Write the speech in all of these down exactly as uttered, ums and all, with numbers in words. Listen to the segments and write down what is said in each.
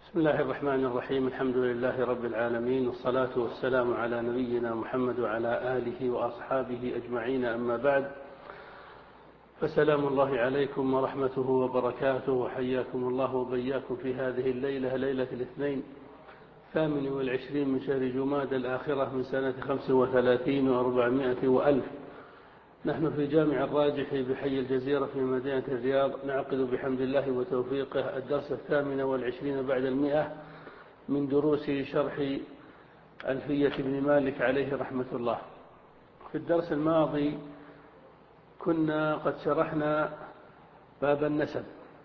بسم الله الرحمن الرحيم. الحمد لله رب العالمين، والصلاة والسلام على نبينا محمد وعلى آله وأصحابه أجمعين، أما بعد، فسلام الله عليكم ورحمته وبركاته، وحياكم الله وبياكم في هذه الليلة، ليلة الاثنين الثامن والعشرين من شهر جماد الآخرة من سنة خمس وثلاثين وأربعمائة وألف. نحن في جامع الراجح بحي الجزيرة في مدينة الرياض، نعقد بحمد الله وتوفيقه الدرس الثامن والعشرين بعد المئة من دروس شرح ألفية بن مالك عليه رحمة الله. في الدرس الماضي كنا قد شرحنا باب النسب،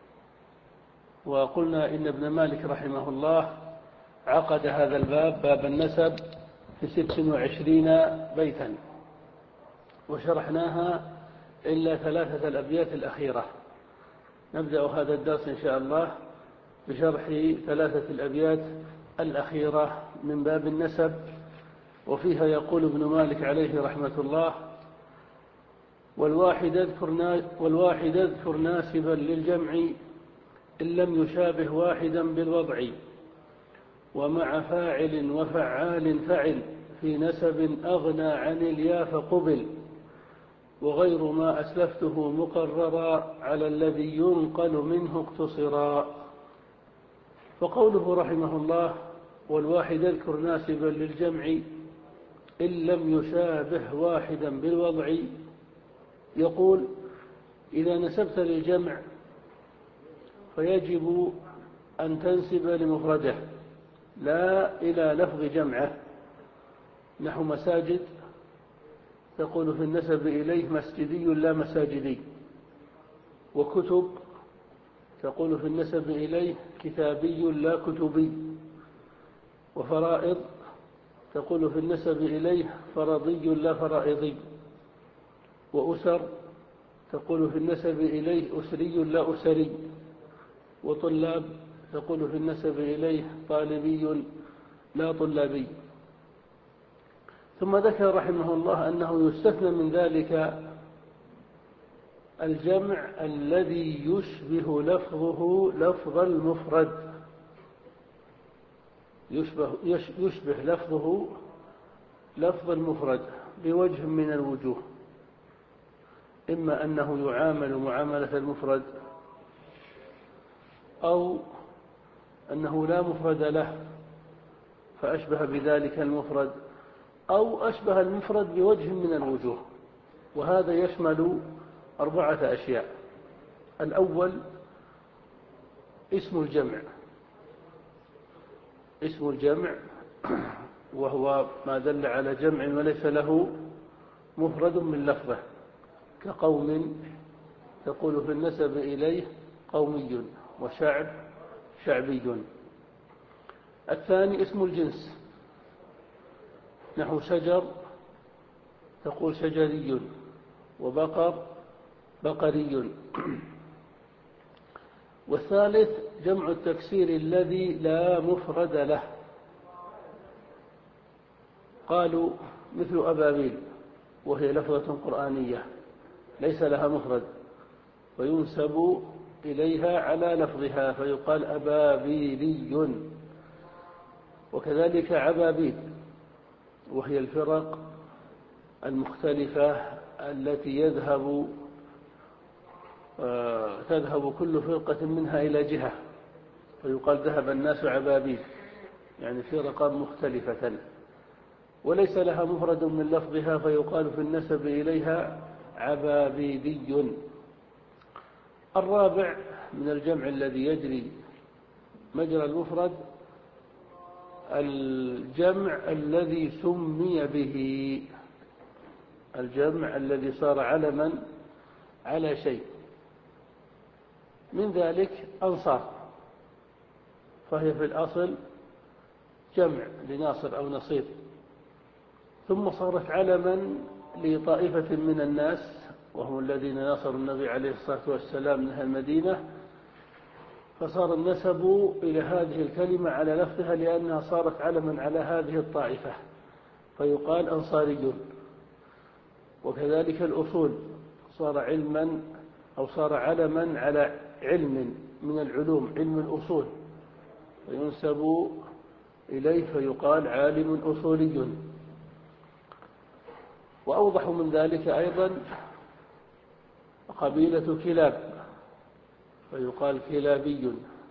وقلنا إن ابن مالك رحمه الله عقد هذا الباب، باب النسب، في ست وعشرين بيتا، وشرحناها إلا ثلاثة الأبيات الأخيرة. نبدأ هذا الدرس إن شاء الله بشرح ثلاثة الأبيات الأخيرة من باب النسب، وفيها يقول ابن مالك عليه رحمة الله: والواحد اذكر, والواحد اذكر ناسبا للجمع إن لم يشابه واحدا بالوضع، ومع فاعل وفعال فعل في نسب أغنى عن اليا فقبل، وغير ما أسلفته مقررا على الذي ينقل منه اقتصرا. فقوله رحمه الله: والواحد اذكر ناسبا للجمع إن لم يشابه واحدا بالوضع، يقول: إذا نسبت للجمع فيجب أن تنسب لمفرده لا إلى لفظ جمعه، نحو مساجد تقول في النسب إليه مسجدي لا مساجدي، وكتب تقول في النسب إليه كتابي لا كتبي، وفرائض تقول في النسب إليه فرضي لا فرائضي، وأسر تقول في النسب إليه أسري لا أسري، وطلاب تقول في النسب إليه طالبي لا طلابي. ثم ذكر رحمه الله أنه يستثنى من ذلك الجمع الذي يشبه لفظه لفظ المفرد، يشبه, يشبه لفظه لفظ المفرد بوجه من الوجوه، إما أنه يعامل معاملة المفرد، أو أنه لا مفرد له فأشبه بذلك المفرد، أو أشبه المفرد بوجه من الوجوه. وهذا يشمل أربعة أشياء. الأول اسم الجمع، اسم الجمع وهو ما دل على جمع وليس له مفرد من لفظه، كقوم تقول في النسب إليه قومي، وشعب شعبي. الثاني اسم الجنس، نحو شجر تقول شجري، وبقر بقري. والثالث جمع التكسير الذي لا مفرد له، قالوا مثل أبابيل، وهي لفظة قرآنية ليس لها مفرد، وينسب إليها على لفظها فيقال أبابيلي. وكذلك عبابيل، وهي الفرق المختلفة التي يذهب تذهب كل فرقة منها إلى جهة، فيقال ذهب الناس عبابيل، يعني فرقة مختلفة وليس لها مفرد من لفظها فيقال في النسب إليها عبابيلي. الرابع من الجمع الذي يجري مجرى المفرد الجمع الذي سمي به، الجمع الذي صار علما على شيء، من ذلك أنصار، فهي في الأصل جمع لناصر أو نصير، ثم صارت علما لطائفة من الناس وهم الذين ناصروا النبي عليه الصلاة والسلام من المدينة، فصار النسب إلى هذه الكلمة على لفظها لأنها صارت علما على هذه الطائفة فيقال أنصاري. وكذلك الأصول صار علما أو صار علما على علم من العلوم، علم الأصول، فينسب إليه فيقال عالم أصولي. وأوضح من ذلك أيضا قبيلة كلاب فيقال كلابي،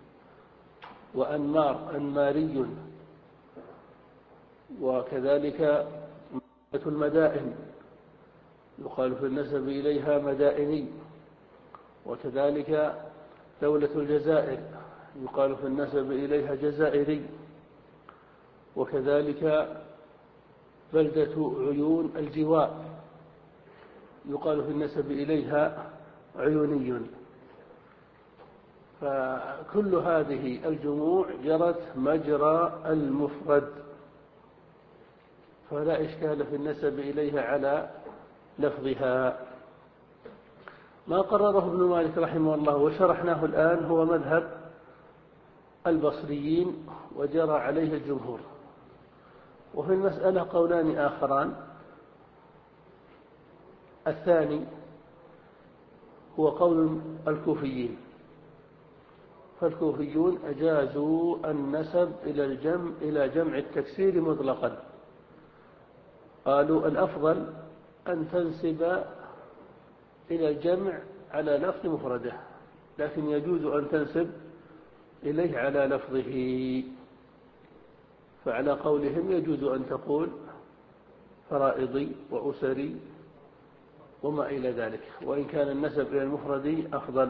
وأنمار أنماري، وكذلك المدائن يقال في النسب إليها مدائني، وكذلك دولة الجزائر يقال في النسب إليها جزائري، وكذلك بلدة عيون الجواء يقال في النسب إليها عيوني. فكل هذه الجموع جرت مجرى المفرد، فلا إشكال في النسب إليها على لفظها. ما قرره ابن مالك رحمه الله وشرحناه الآن هو مذهب البصريين وجرى عليه الجمهور. وفي المسألة قولان آخران. الثاني هو قول الكوفيين، فالكوفيون أجازوا النسب إلى الجمع إلى جمع التكسير مطلقا، قالوا الأفضل أن تنسب إلى الجمع على لفظ مفرده، لكن يجوز أن تنسب إليه على لفظه. فعلى قولهم يجوز أن تقول فرائضي وأسري وما إلى ذلك، وإن كان النسب إلى المفرد أفضل.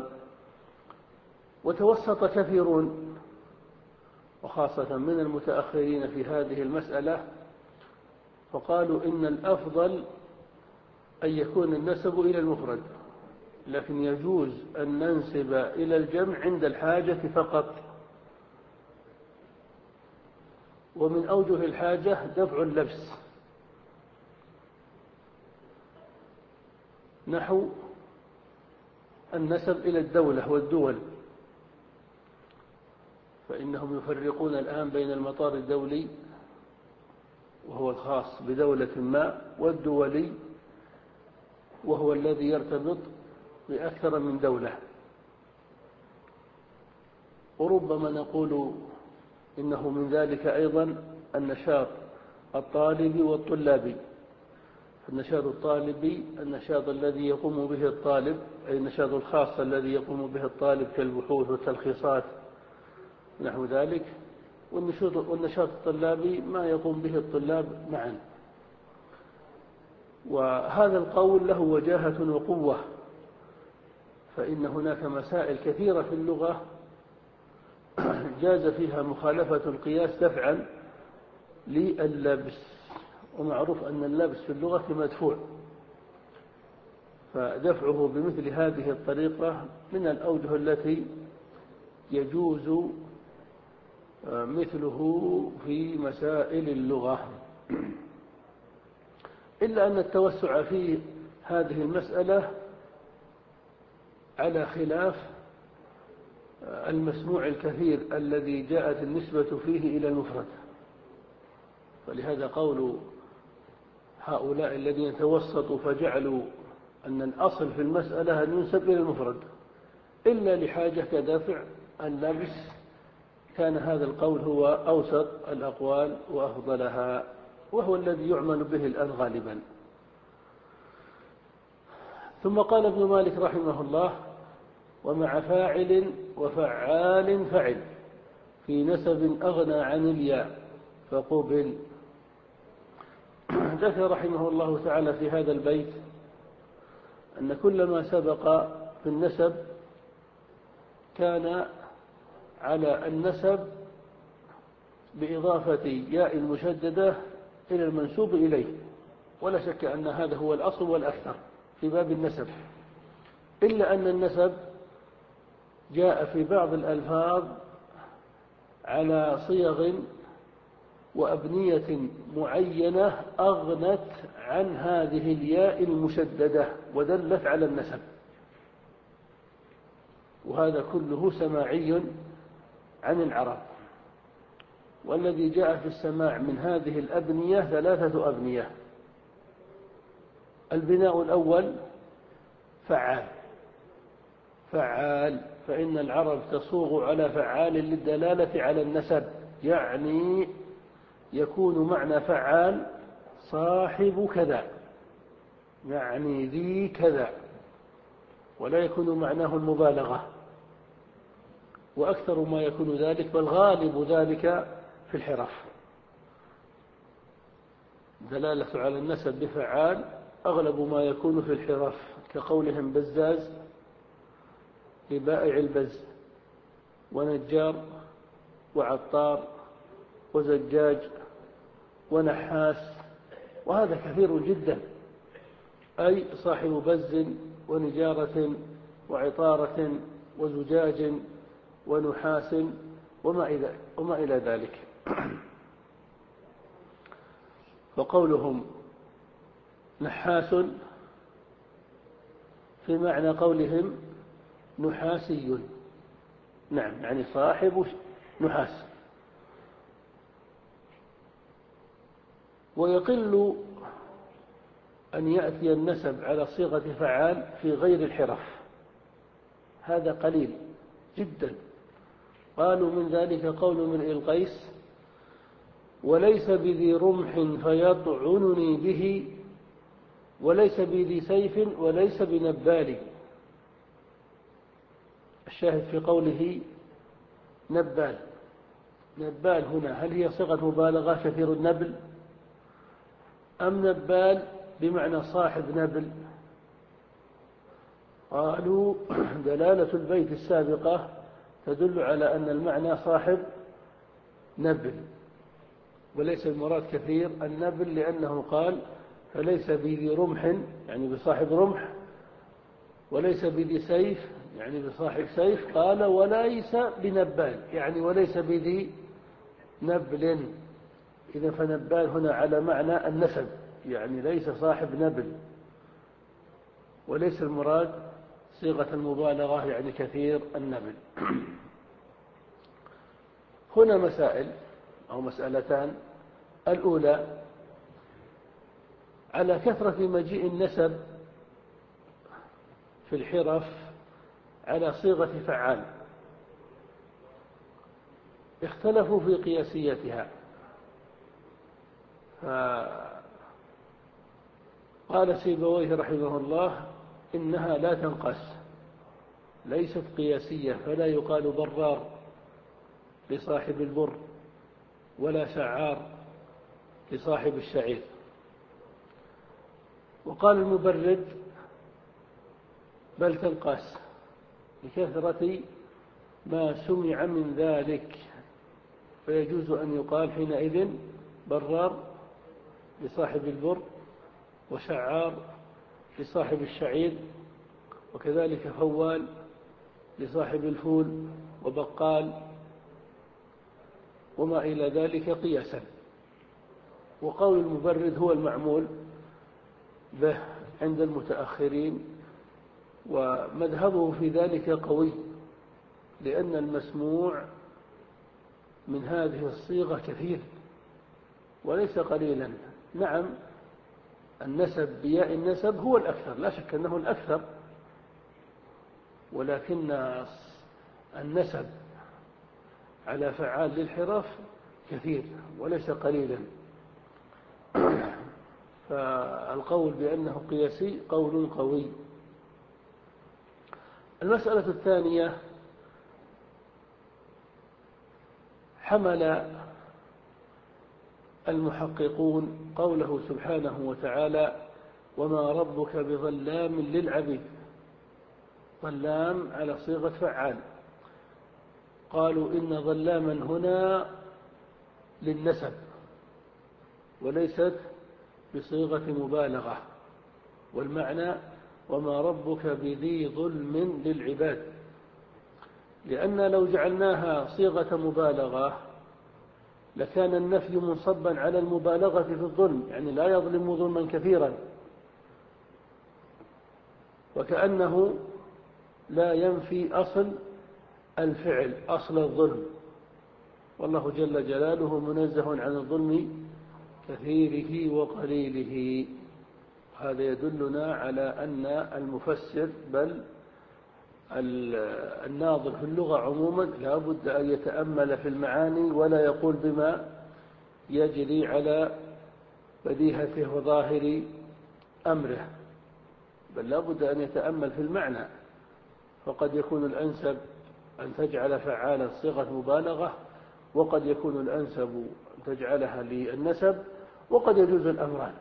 وتوسط كثيرون وخاصة من المتأخرين في هذه المسألة، فقالوا إن الأفضل أن يكون النسب إلى المفرد، لكن يجوز أن ننسب إلى الجمع عند الحاجة فقط. ومن أوجه الحاجة دفع اللبس، نحو النسب إلى الدولة والدول، فإنهم يفرقون الآن بين المطار الدولي وهو الخاص بدولة ما، والدولي وهو الذي يرتبط بأكثر من دولة. وربما نقول إنه من ذلك أيضا النشاط الطالبي والطلابي. النشاط الطالبي النشاط الذي يقوم به الطالب، أي النشاط الخاص الذي يقوم به الطالب كالبحوث والتلخيصات نحو ذلك، والنشاط الطلابي ما يقوم به الطلاب معا. وهذا القول له وجاهة وقوة، فإن هناك مسائل كثيرة في اللغة جاز فيها مخالفة القياس دفعا لللبس، ومعروف أن اللبس في اللغة مدفوع، فدفعه بمثل هذه الطريقة من الأوجه التي يجوز مثله في مسائل اللغة. إلا أن التوسع في هذه المسألة على خلاف المسموع الكثير الذي جاءت النسبة فيه إلى المفرد. فلهذا قول هؤلاء الذين توسطوا فجعلوا أن الأصل في المسألة أن ينسب إلى المفرد إلا لحاجة كدافع اللبس، كان هذا القول هو أوسط الأقوال وأفضلها، وهو الذي يعمل به الآن غالبا. ثم قال ابن مالك رحمه الله: ومع فاعل وفعال فعل في نسب أغنى عن الياء فقبل. ذكر رحمه الله تعالى في هذا البيت أن كل ما سبق في النسب كان على النسب بإضافة ياء المشددة إلى المنسوب إليه، ولا شك أن هذا هو الأصل والأكثر في باب النسب، إلا أن النسب جاء في بعض الألفاظ على صيغ وأبنية معينة أغنت عن هذه الياء المشددة ودلت على النسب، وهذا كله سماعي عن العرب. والذي جاء في السماع من هذه الأبنية ثلاثة أبنية: البناء الأول فعال، فعال، فإن العرب تصوغ على فعال للدلالة على النسب، يعني يكون معنى فعال صاحب كذا، يعني ذي كذا، ولا يكون معناه المبالغة. وأكثر ما يكون ذلك، بل غالب ذلك في الحرف. دلالة على النسب بفعال أغلب ما يكون في الحرف، كقولهم بزاز لبائع البز، ونجار وعطار وزجاج ونحاس، وهذا كثير جدا، أي صاحب بز ونجارة وعطارة وزجاج ونحاس وما إلى ذلك. فقولهم نحاس في معنى قولهم نحاسي، نعم، يعني صاحب نحاس. ويقل أن يأتي النسب على صيغة فعال في غير الحرف، هذا قليل جدا. قالوا من ذلك قول امرئ القيس: وليس بذي رمح فيطعنني به، وليس بذي سيف، وليس بنبال. الشاهد في قوله نبال. نبال هنا هل هي صيغة مبالغة كثير النبل، أم نبال بمعنى صاحب نبل؟ قالوا دلالة البيت السابقة تدل على أن المعنى صاحب نبل، وليس المراد كثير النبل، لأنه قال فليس بذي رمح يعني بصاحب رمح، وليس بذي سيف يعني بصاحب سيف، قال وليس بنبال يعني وليس بذي نبل. إذا فنبال هنا على معنى النسب، يعني ليس صاحب نبل، وليس المراد صيغة المبالغة يعني كثير النبل. هنا مسائل أو مسألتان. الأولى: على كثرة مجيء النسب في الحرف على صيغة فعال اختلفوا في قياسيتها. قال سيبويه رحمه الله: إنها لا تنقص، ليست قياسية، فلا يقال برار لصاحب البر، ولا شعار لصاحب الشعير. وقال المبرد: بل تنقص لكثرة ما سمع من ذلك، فيجوز أن يقال حينئذ برار لصاحب البر، وشعار لصاحب الشعير، وكذلك فوال لصاحب الفول، وبقال وما إلى ذلك قياسا. وقول المبرد هو المعمول به عند المتأخرين، ومذهبه في ذلك قوي، لأن المسموع من هذه الصيغة كثير وليس قليلا. نعم، النسب بياء النسب هو الأكثر، لا شك أنه الأكثر، ولكن النسب على فعال للحرف كثير وليس قليلا. فالقول بأنه قياسي قول قوي. المسألة الثانية: حمل المحققون قوله سبحانه وتعالى: وما ربك بظلام للعبيد، ظلام على صيغة فعال. قالوا إن ظلاما هنا للنسب وليست بصيغة مبالغة، والمعنى وما ربك بذي ظلم للعباد، لأن لو جعلناها صيغة مبالغة لكان النفي منصبا على المبالغة في الظلم، يعني لا يظلم ظلما كثيرا، وكأنه لا ينفي أصل الفعل، أصل الظلم، والله جل جلاله منزه عن الظلم كثيره وقليله. هذا يدلنا على أن المفسر بل الناظر في اللغة عموما لا بد أن يتأمل في المعاني ولا يقول بما يجري على بديهته وظاهر أمره، بل لا بد أن يتأمل في المعنى. فقد يكون الأنسب أن تجعل فعالا صيغة مبالغة، وقد يكون الأنسب أن تجعلها للنسب، وقد يجوز الأمران.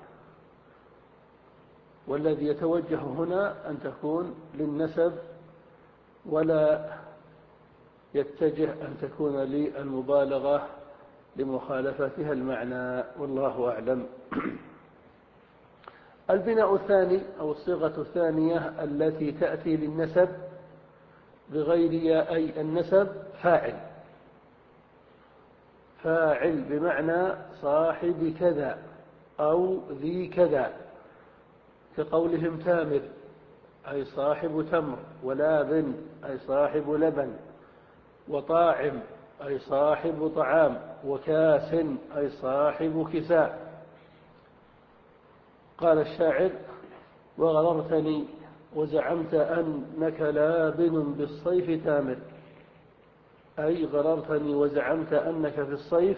والذي يتوجه هنا أن تكون للنسب، ولا يتجه أن تكون للمبالغة لمخالفتها المعنى، والله أعلم. البناء الثاني أو الصيغة الثانية التي تأتي للنسب بغير ياء أي النسب فاعل، فاعل بمعنى صاحب كذا أو ذي كذا، كقولهم تامر أي صاحب تمر، ولابن أي صاحب لبن، وطاعم أي صاحب طعام، وكاس أي صاحب كساء. قال الشاعر: وغررتني وزعمت أنك لابن بالصيف تامر، أي غررتني وزعمت أنك في الصيف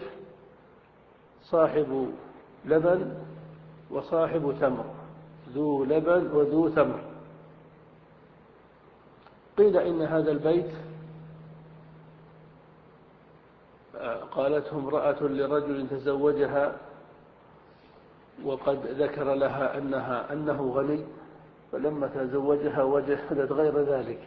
صاحب لبن وصاحب تمر، ذو لبن وذو تمر. قيل إن هذا البيت قالته امرأة لرجل تزوجها وقد ذكر لها أنها أنه غني، فلما تزوجها وجدت غير ذلك.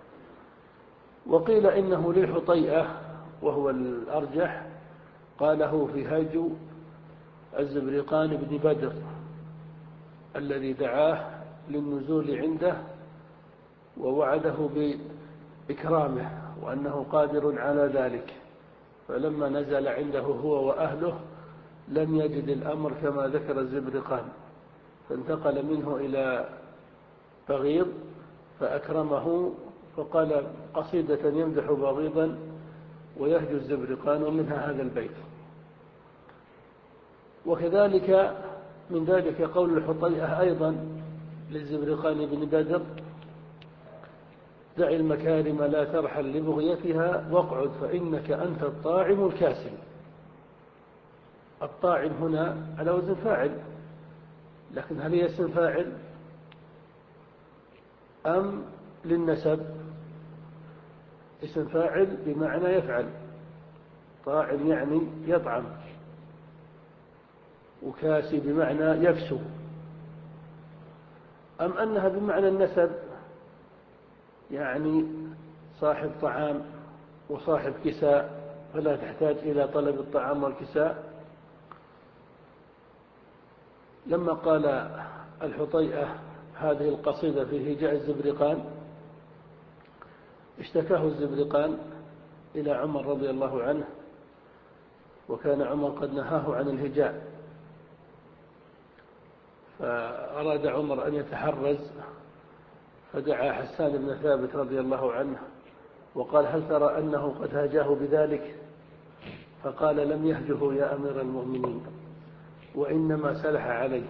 وقيل إنه للحطيئة وهو الأرجح، قاله في هاج الزبرقان بن بدر الذي دعاه للنزول عنده ووعده بإكرامه وأنه قادر على ذلك، فلما نزل عنده هو وأهله لم يجد الأمر كما ذكر الزبرقان، فانتقل منه إلى بغيض فأكرمه، فقال قصيدة يمدح بغيضا ويهجو الزبرقان، ومنها هذا البيت. وكذلك من ذلك قول الحطيئة أيضا للزبرقان بن بدر: دع المكارم لا ترحل لبغيتها واقعد فإنك أنت الطاعم الكاسم. الطاعم هنا على وزن فاعل، لكن هل هي اسم فاعل أم للنسب؟ اسم فاعل بمعنى يفعل، طاعم يعني يطعم، وكاسي بمعنى يكسو. أم أنها بمعنى النسب يعني صاحب طعام وصاحب كساء، فلا تحتاج إلى طلب الطعام والكساء. لما قال الحطيئة هذه القصيدة في هجاء الزبرقان اشتكاه الزبرقان إلى عمر رضي الله عنه، وكان عمر قد نهاه عن الهجاء، فأراد عمر أن يتحرز، فدعا حسان بن ثابت رضي الله عنه وقال: هل ترى أنه قد هاجاه بذلك؟ فقال: لم يهجه يا أمير المؤمنين، وإنما سلح عليه.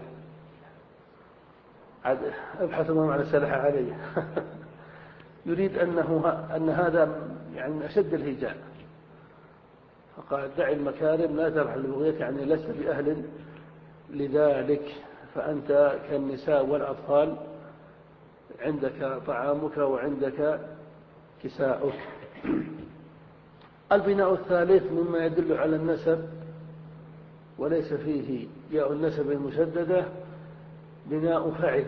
ابحثوا ما معنى سلح عليه. يريد أنه أن هذا يعني من أشد الهجاء، فقال: دع المكارم لا ترحل لبغيتها، يعني لست بأهل لذلك، فأنت كالنساء والأطفال، عندك طعامك وعندك كساؤك. البناء الثالث مما يدل على النسب وليس فيه ياء النسب المشددة بناء فعل،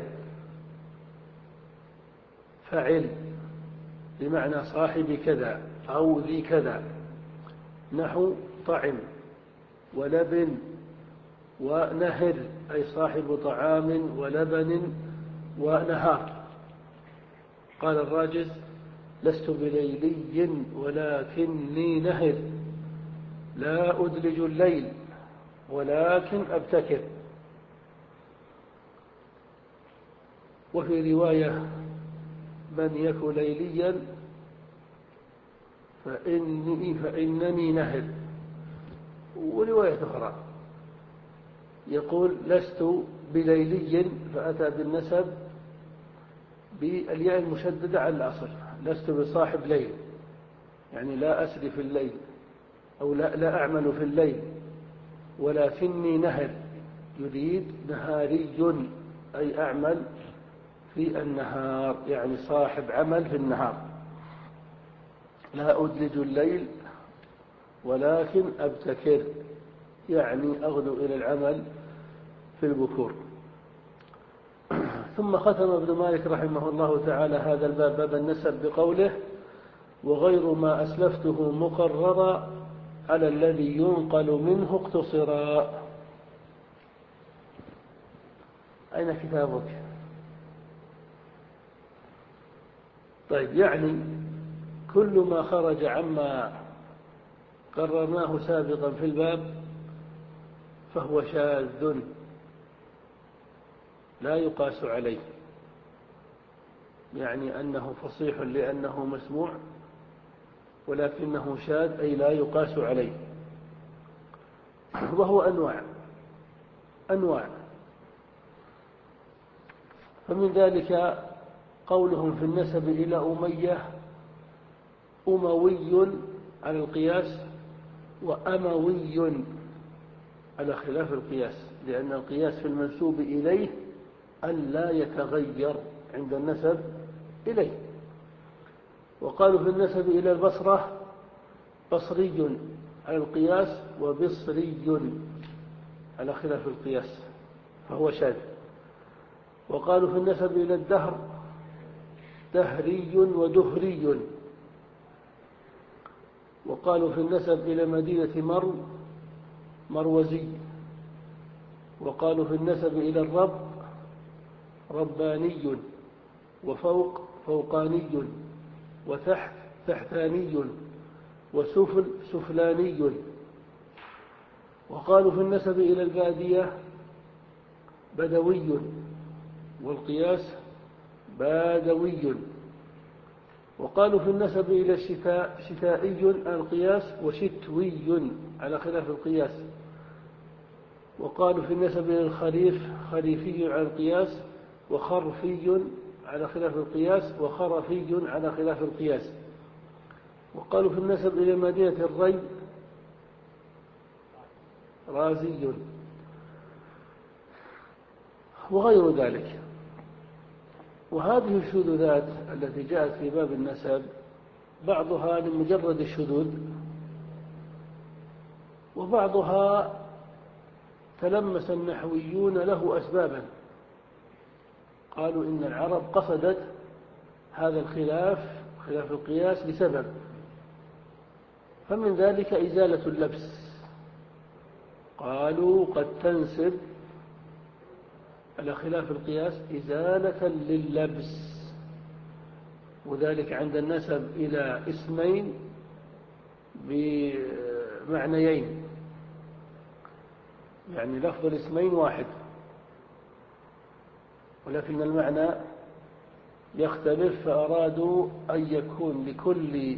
فعل بمعنى صاحب كذا أو ذي كذا، نحو طعم ولبن ونهر أي صاحب طعام ولبن ونهار. قال الراجز: لست بليلي ولكني نهر، لا أدلج الليل ولكن أبتكر. وفي رواية: من يك ليليا فإني, فإنني نهر. ورواية أخرى يقول: لست بليلي، فأتى بالنسب بالياء المشددة على الأصل، لست بصاحب ليل، يعني لا أسري في الليل أو لا, لا أعمل في الليل، ولكني نهر، يريد نهاري أي أعمل في النهار، يعني صاحب عمل في النهار، لا أدلج الليل ولكن أبتكر، يعني أغدو إلى العمل في البكور. ثم ختم ابن مالك رحمه الله تعالى هذا الباب، باب النسب، بقوله: وغير ما أسلفته مقررا على الذي ينقل منه اقتصرا. أين كتابك؟ طيب، يعني كل ما خرج عما قررناه سابقا في الباب فهو شاذ لا يقاس عليه، يعني أنه فصيح لأنه مسموع، ولكنه شاذ أي لا يقاس عليه. وهو أنواع أنواع فمن ذلك قولهم في النسب إلى أمية: أموي على القياس، وأموي على خلاف القياس، لأن القياس في المنسوب إليه أن لا يتغير عند النسب إليه. وقالوا في النسب إلى البصرة: بصري على القياس، وبصري على خلاف القياس، فهو شاذ. وقالوا في النسب إلى الدهر: دهري ودهري. وقالوا في النسب إلى مدينة مرو: مروزي. وقالوا في النسب إلى الرب: رباني. وفوق: فوقاني. وتحت: تحتاني. وسفل: سفلاني. وقالوا في النسب إلى البادية: بدوي. والقياس: بادوي. وقالوا في النسب إلى الشتاء: شتائي على القياس، وشتوي على خلاف القياس. وقالوا في النسب إلى الخريف: خريفي على القياس، وخرفي على خلاف القياس، وخرفي على خلاف القياس. وقالوا في النسب إلى مدينة الري: رازي، وغير ذلك. وهذه الشذوذات التي جاءت في باب النسب بعضها لمجرد الشذوذ، وبعضها تلمس النحويون له أسبابا، قالوا إن العرب قصدت هذا الخلاف، خلاف القياس، لسبب، فمن ذلك إزالة اللبس. قالوا قد تنسب على خلاف القياس إزالة لللبس، وذلك عند النسب إلى اسمين بمعنيين، يعني لفظ الاسمين واحد ولكن المعنى يختلف، فأرادوا أن يكون لكل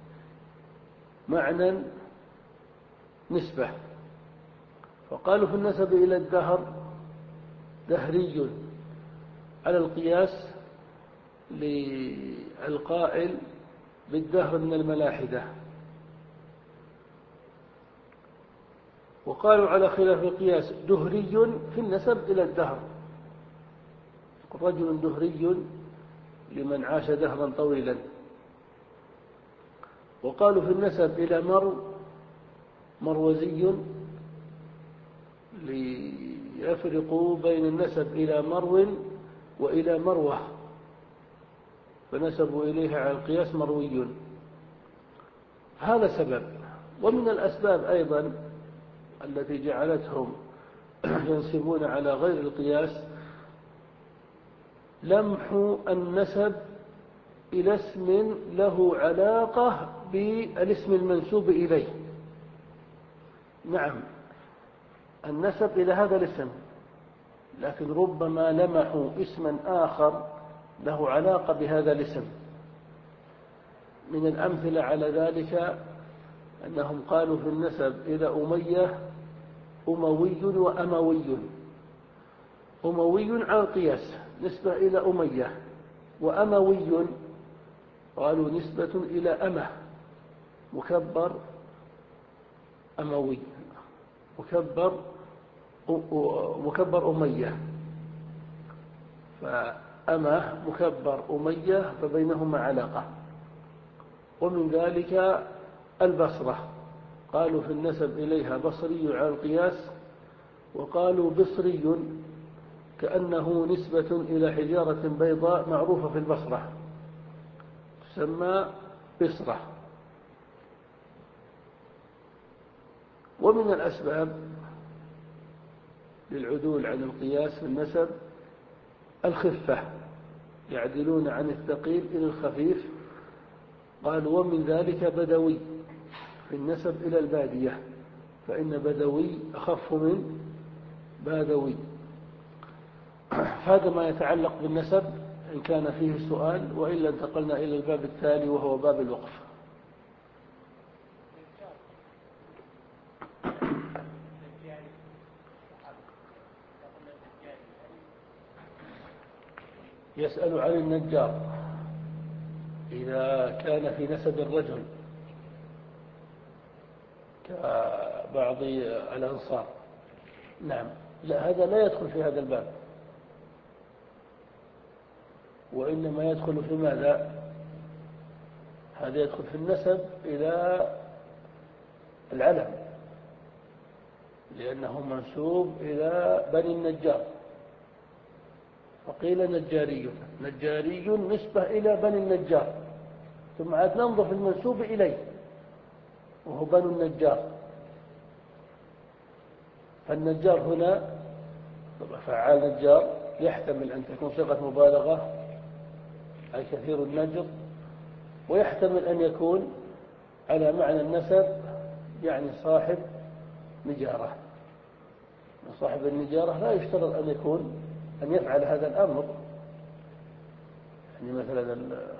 معنى نسبة. فقالوا في النسب إلى الدهر: دهري على القياس للقائل بالدهر من الملاحدة. وقالوا على خلاف القياس: دهري في النسب إلى الدهر، رجل دهري لمن عاش دهرا طويلا. وقالوا في النسب إلى مرو: مروزي، ليفرقوا بين النسب إلى مرو وإلى مروة، فنسبوا إليها على القياس مروي. هذا سبب. ومن الأسباب أيضا التي جعلتهم ينسبون على غير القياس لمح النسب إلى اسم له علاقة بالاسم المنسوب إليه. نعم، النسب إلى هذا الاسم، لكن ربما لمحوا اسما آخر له علاقة بهذا الاسم. من الأمثلة على ذلك أنهم قالوا في النسب إلى أمية: أموي وأموي. أموي على القياس نسبة إلى أمية، وأموي قالوا نسبة إلى أمة مكبر أموي مكبر مكبر أمية، فأمة مكبر أمية فبينهما علاقة. ومن ذلك البصرة، قالوا في النسب إليها بصري على القياس، وقالوا بصري كأنه نسبة إلى حجارة بيضاء معروفة في البصرة تسمى بصرة. ومن الأسباب للعدول عن القياس في النسب الخفة، يعدلون عن الثقيل إلى الخفيف. قالوا ومن ذلك بدوي في النسب إلى البادية، فإن بدوي أخف من بادوي. هذا ما يتعلق بالنسب إن كان فيه سؤال، وإلا انتقلنا إلى الباب التالي وهو باب الوقف. يسأل عن النجار إذا كان في نسب الرجل كبعض الأنصار. نعم، لا، هذا لا يدخل في هذا الباب، وإنما يدخل في ماذا؟ هذا يدخل في النسب إلى العلم، لأنه منسوب إلى بني النجار، فقيل نجاري. نجاري نسبة إلى بني النجار، ثم عاد ننظر في المنسوب إليه وهو بنو النجار. فالنجار هنا فعال نجار يحتمل أن تكون صيغة مبالغة أي كثير النجر، ويحتمل أن يكون على معنى النسب يعني صاحب نجارة. صاحب النجارة لا يشترط أن يكون أن يفعل هذا الأمر. يعني مثلا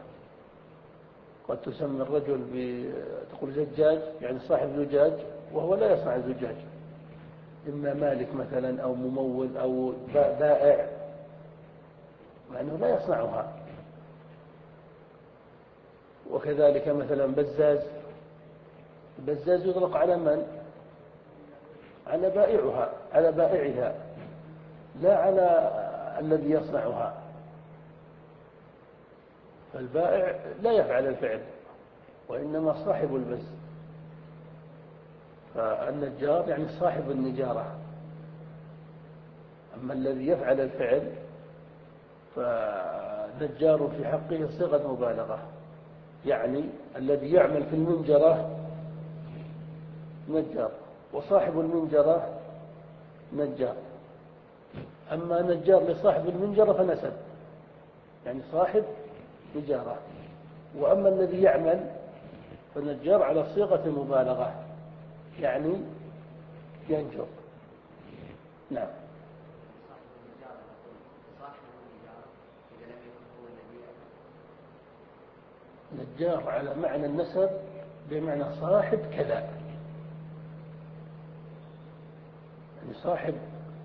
قد تسمى الرجل تقول زجاج، يعني صاحب زجاج، وهو لا يصنع الزجاج، إما مالك مثلا أو ممول أو بائع، مع أنه لا يصنعها. وكذلك مثلا بزاز، البزاز يطلق على من؟ على بائعها، على بائعها، لا على الذي يصنعها. فالبائع لا يفعل الفعل، وإنما صاحب البز. فالنجار يعني صاحب النجارة. أما الذي يفعل الفعل فنجار في حقه صيغة مبالغة، يعني الذي يعمل في المنجرة نجار، وصاحب المنجرة نجار. أما نجار لصاحب المنجرة فنسب، يعني صاحب نجارة. وأما الذي يعمل فنجار على صيغة مبالغة، يعني ينجر. نعم. نجار على معنى النسب بمعنى صاحب كذا، يعني صاحب.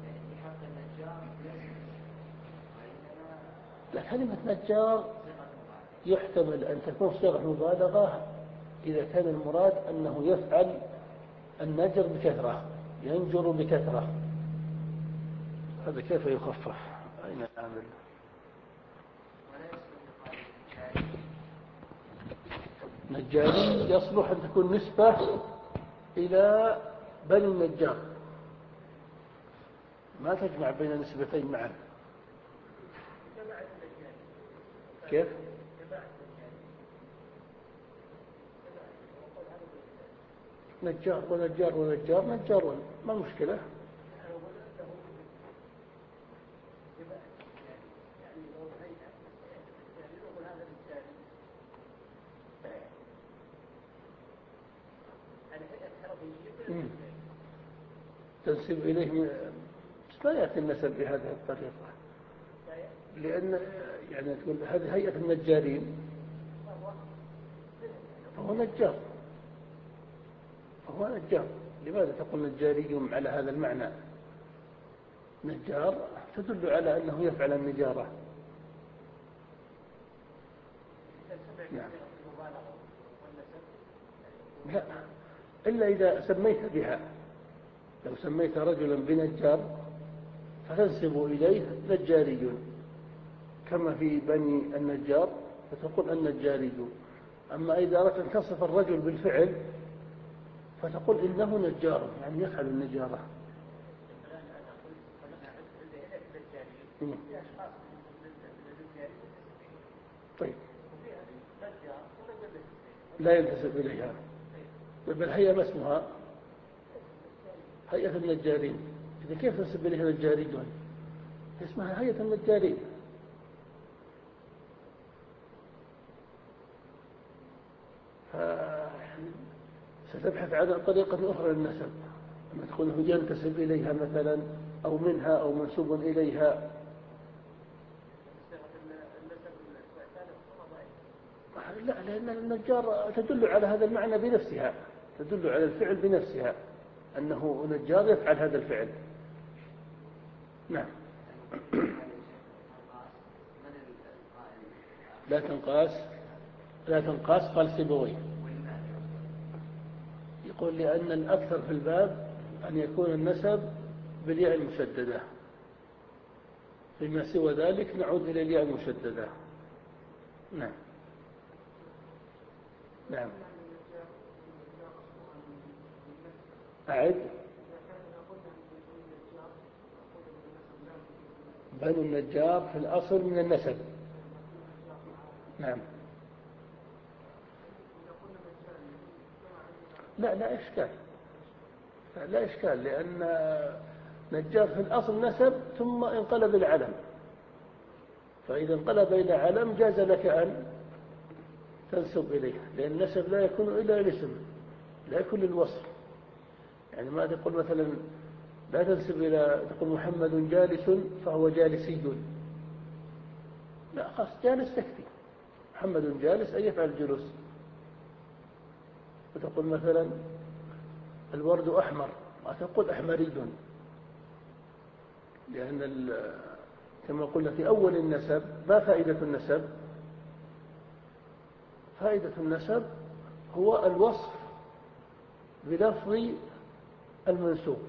لا، كلمة نجار يحتمل أن تكون صيغة مبالغة إذا كان المراد أنه يفعل النجر بكثرة، ينجر بكثرة. هذا كيف يخفف؟ أين العامل؟ نجاري يصلح أن تكون نسبة إلى بني النجار، ما تجمع بين نسبتين معا. كيف؟ نجار ونجار ونجار نجار، ما مشكلة. تنسب إليه لا يأتي النسب بهذه الطريقة، لأن يعني تقول هذه هيئة النجارين، فهو نجار، فهو نجار. لماذا تقول نجاري على هذا المعنى؟ نجار تدل على أنه يفعل النجارة. نعم. لا، إلا إذا سميت بها. لو سميت رجلا بنجار فتنسب إليه نجاري، كما في بني النجار فتقول النجاري. أما إذا أردت أن تصف الرجل بالفعل فتقول إنه نجار، يعني يفعل النجارة. طيب، لا ينتسب إليها، بل هي ما اسمها هيئة النجارين. إذا كيف تنسب إليها نجاريون؟ اسمها هيئة النجارين. ستبحث عن طريقة أخرى للنسب، لما تقول ينتسب إليها مثلا أو منها أو منسوب إليها. لا، لأن النجار تدل على هذا المعنى بنفسها، تدل على الفعل بنفسها، أنه نجار يفعل هذا الفعل. نعم. لا تنقاس لا تنقاس قال سيبويه، يقول لأن الأكثر في الباب أن يكون النسب بالياء المشددة، فيما سوى ذلك نعود إلى الياء المشددة. نعم. نعم. أعد. بنو النجار في الأصل من النسب. نعم. لا لا إشكال لا, لا إشكال لأن نجار في الأصل نسب ثم انقلب العلم، فإذا انقلب إلى علم جاز لك أن تنسب إليه، لأن النسب لا يكون إلا الاسم، لا يكون للوصف. يعني ما تقول مثلا لا تنسب إلى تقول محمد جالس فهو جالسي، لا، خاص جالس تكفي. محمد جالس أي يفعل الجلوس. وتقول مثلا الورد أحمر، ما تقول أحمري، لأن كما قلنا في أول النسب ما فائدة النسب؟ فائدة النسب هو الوصف بلفظ المنسوب،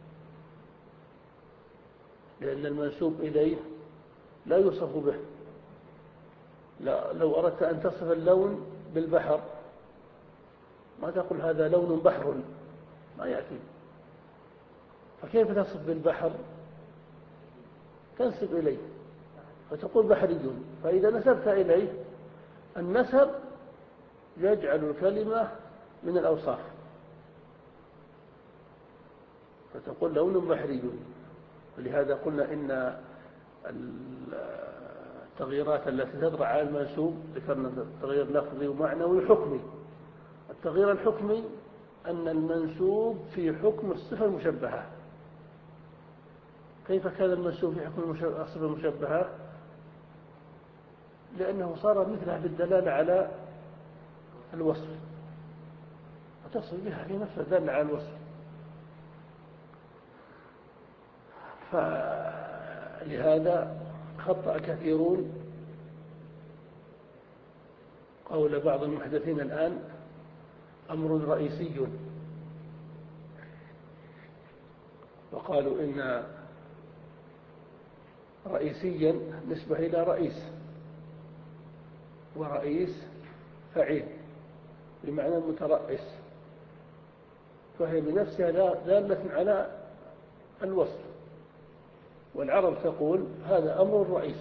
لأن المنسوب إليه لا يوصف به. لا، لو أردت أن تصف اللون بالبحر ما تقول هذا لون بحر، ما يأتي. فكيف تصف بالبحر؟ تنسب إليه فتقول بحري. فإذا نسبت إليه النسب يجعل الكلمة من الأوصاف، فتقول لون بحري. ولهذا قلنا إن التغييرات التي تطرأ على المنسوب ذكرنا التغيير لفظي ومعنوي وحكمي. التغيير الحكمي أن المنسوب في حكم الصفة المشبهة. كيف كان المنسوب في حكم الصفة المشبهة؟ لأنه صار مثلها بالدلالة على الوصف، وتصل بها هي نفسها دالة على الوصف. فلهذا خطأ كثيرون قول بعض المحدثين الآن أمر رئيسي، وقالوا إن رئيسيا نسبة إلى رئيس، ورئيس فعيل بمعنى مترأس، فهي بنفسها دالة على الوصف. والعرب تقول هذا أمر رئيس،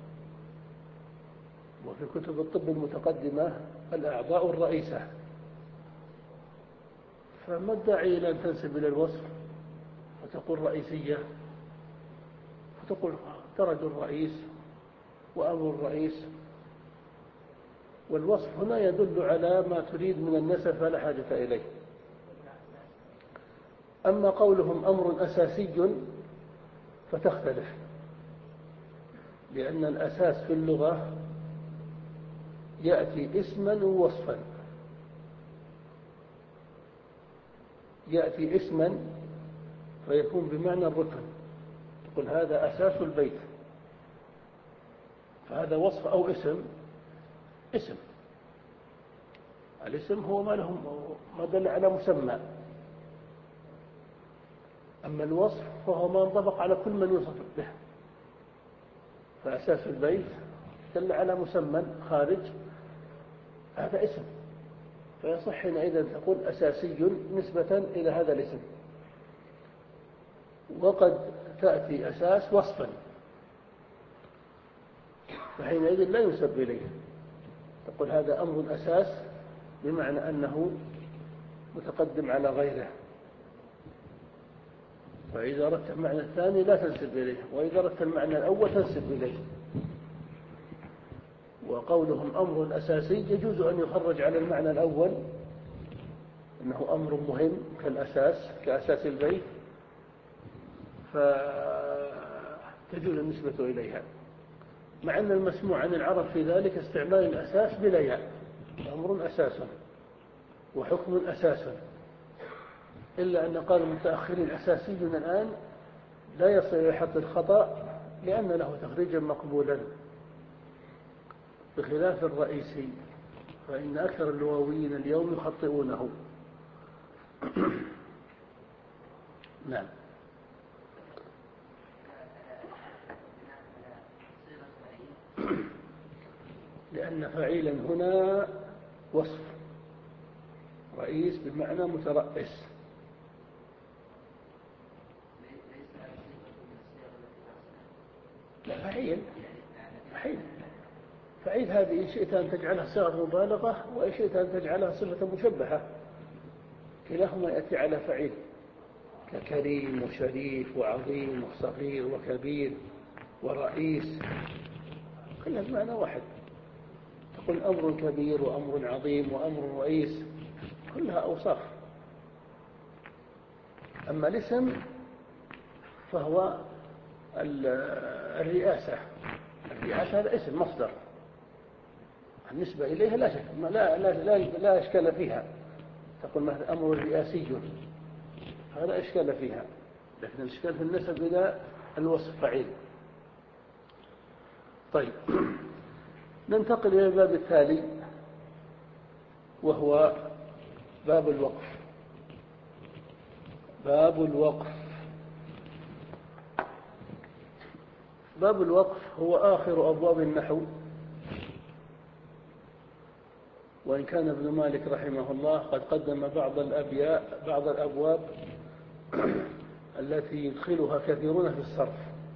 وفي كتب الطب المتقدمة الأعضاء الرئيسة. فما الداعي إلى أن تنسب إلى الوصف وتقول رئيسية، فتقول درج الرئيس وأمر الرئيس. والوصف هنا يدل على ما تريد من النسب فلا حاجة إليه. أما قولهم أمر أساسي فتختلف، لأن الأساس في اللغة يأتي اسما ووصفا. يأتي اسما فيكون بمعنى الركن، تقول هذا أساس البيت، فهذا وصف أو اسم؟ اسم. الاسم هو ما له ما دل على مسمى، أما الوصف فهو ما انطبق على كل من يوصف به. فأساس البيت دل على مسمى خارج، هذا اسم، فيصح حينئذ أن تقول أساسي نسبة إلى هذا الاسم. وقد تأتي أساس وصفا، فحينئذ لا ينسب إليه، تقول هذا أمر أساس بمعنى أنه متقدم على غيره. فإذا أردت المعنى الثاني لا تنسب إليه، وإذا أردت المعنى الأول تنسب إليه. وقولهم أمر أساسي يجوز أن يخرج على المعنى الأول أنه أمر مهم كالأساس، كأساس البيت، فتجوز النسبة إليها، مع أن المسموع عن العرب في ذلك استعمال الأساس بلا ياء، أمر أساس وحكم أساس، إلا أن قال المتأخرين أساسي الآن لا يصل إلى حد الخطأ لأن له تخريجا مقبولا، بخلاف الرئيسي فإن أكثر اللغويين اليوم يخطئونه. نعم. لأن فعيلا هنا وصف، رئيس بمعنى مترأس. لا، فعيل فعيل فعيل هذه إن شئت أن تجعلها صيغة مبالغة وإن شئت أن تجعلها صفة مشبهة، كلاهما يأتي على فعيل، ككريم وشريف وعظيم وصغير وكبير ورئيس، كلها بمعنى واحد. تقول أمر كبير وأمر عظيم وأمر رئيس، كلها أوصاف. أما الاسم فهو الرئاسة، الرئاسة هذا اسم مصدر، النسبة إليها لا شك لا لا لا, لا إشكال فيها. تقول مثلا أمر رئاسي، هذا إشكال فيها، لكن الإشكال في النسب إلى الوصف فعيل. طيب، ننتقل إلى الباب التالي وهو باب الوقف. باب الوقف باب الوقف هو آخر أبواب النحو، وإن كان ابن مالك رحمه الله قد قدم بعض الأبياء بعض الأبواب التي يدخلها كثيرون في الصرف،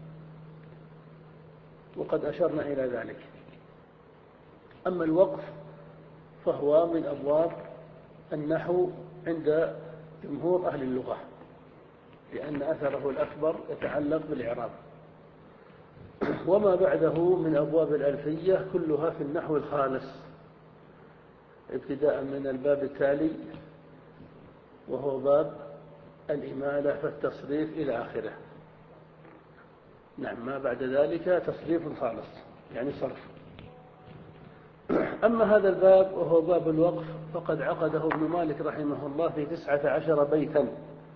وقد أشرنا إلى ذلك. أما الوقف فهو من أبواب النحو عند جمهور أهل اللغة، لأن أثره الأكبر يتعلق بالإعراب، وما بعده من أبواب الألفية كلها في النحو الخالص، ابتداء من الباب التالي وهو باب الإمالة فالتصريف إلى آخره. نعم، ما بعد ذلك تصريف خالص يعني صرف. أما هذا الباب وهو باب الوقف فقد عقده ابن مالك رحمه الله في تسعة عشر بيتا.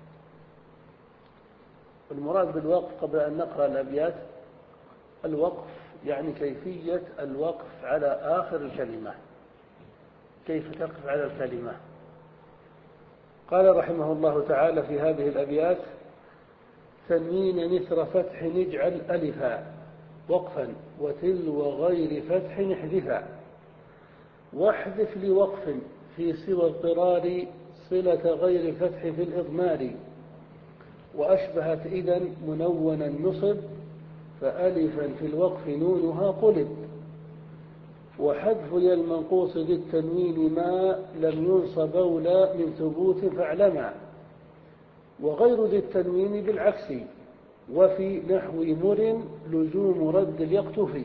المراد بالوقف قبل أن نقرأ الأبيات، الوقف يعني كيفية الوقف على آخر الكلمة، كيف تقف على الكلمة. قال رحمه الله تعالى في هذه الأبيات: تنوين نثر فتح نجعل ألفا وقفا وتلو غير فتح احذفا، واحذف لوقف في سوى اضطرار صلة غير الفتح في الإضمار، وأشبهت إذن منونا نصب فألفا في الوقف نونها قلب، وحذف يا المنقوص ذي التنوين ما لم ينصب أولى من ثبوت فاعلما، وغير ذي التنوين بالعكس وفي نحو مر لزوم رد اليقتفي،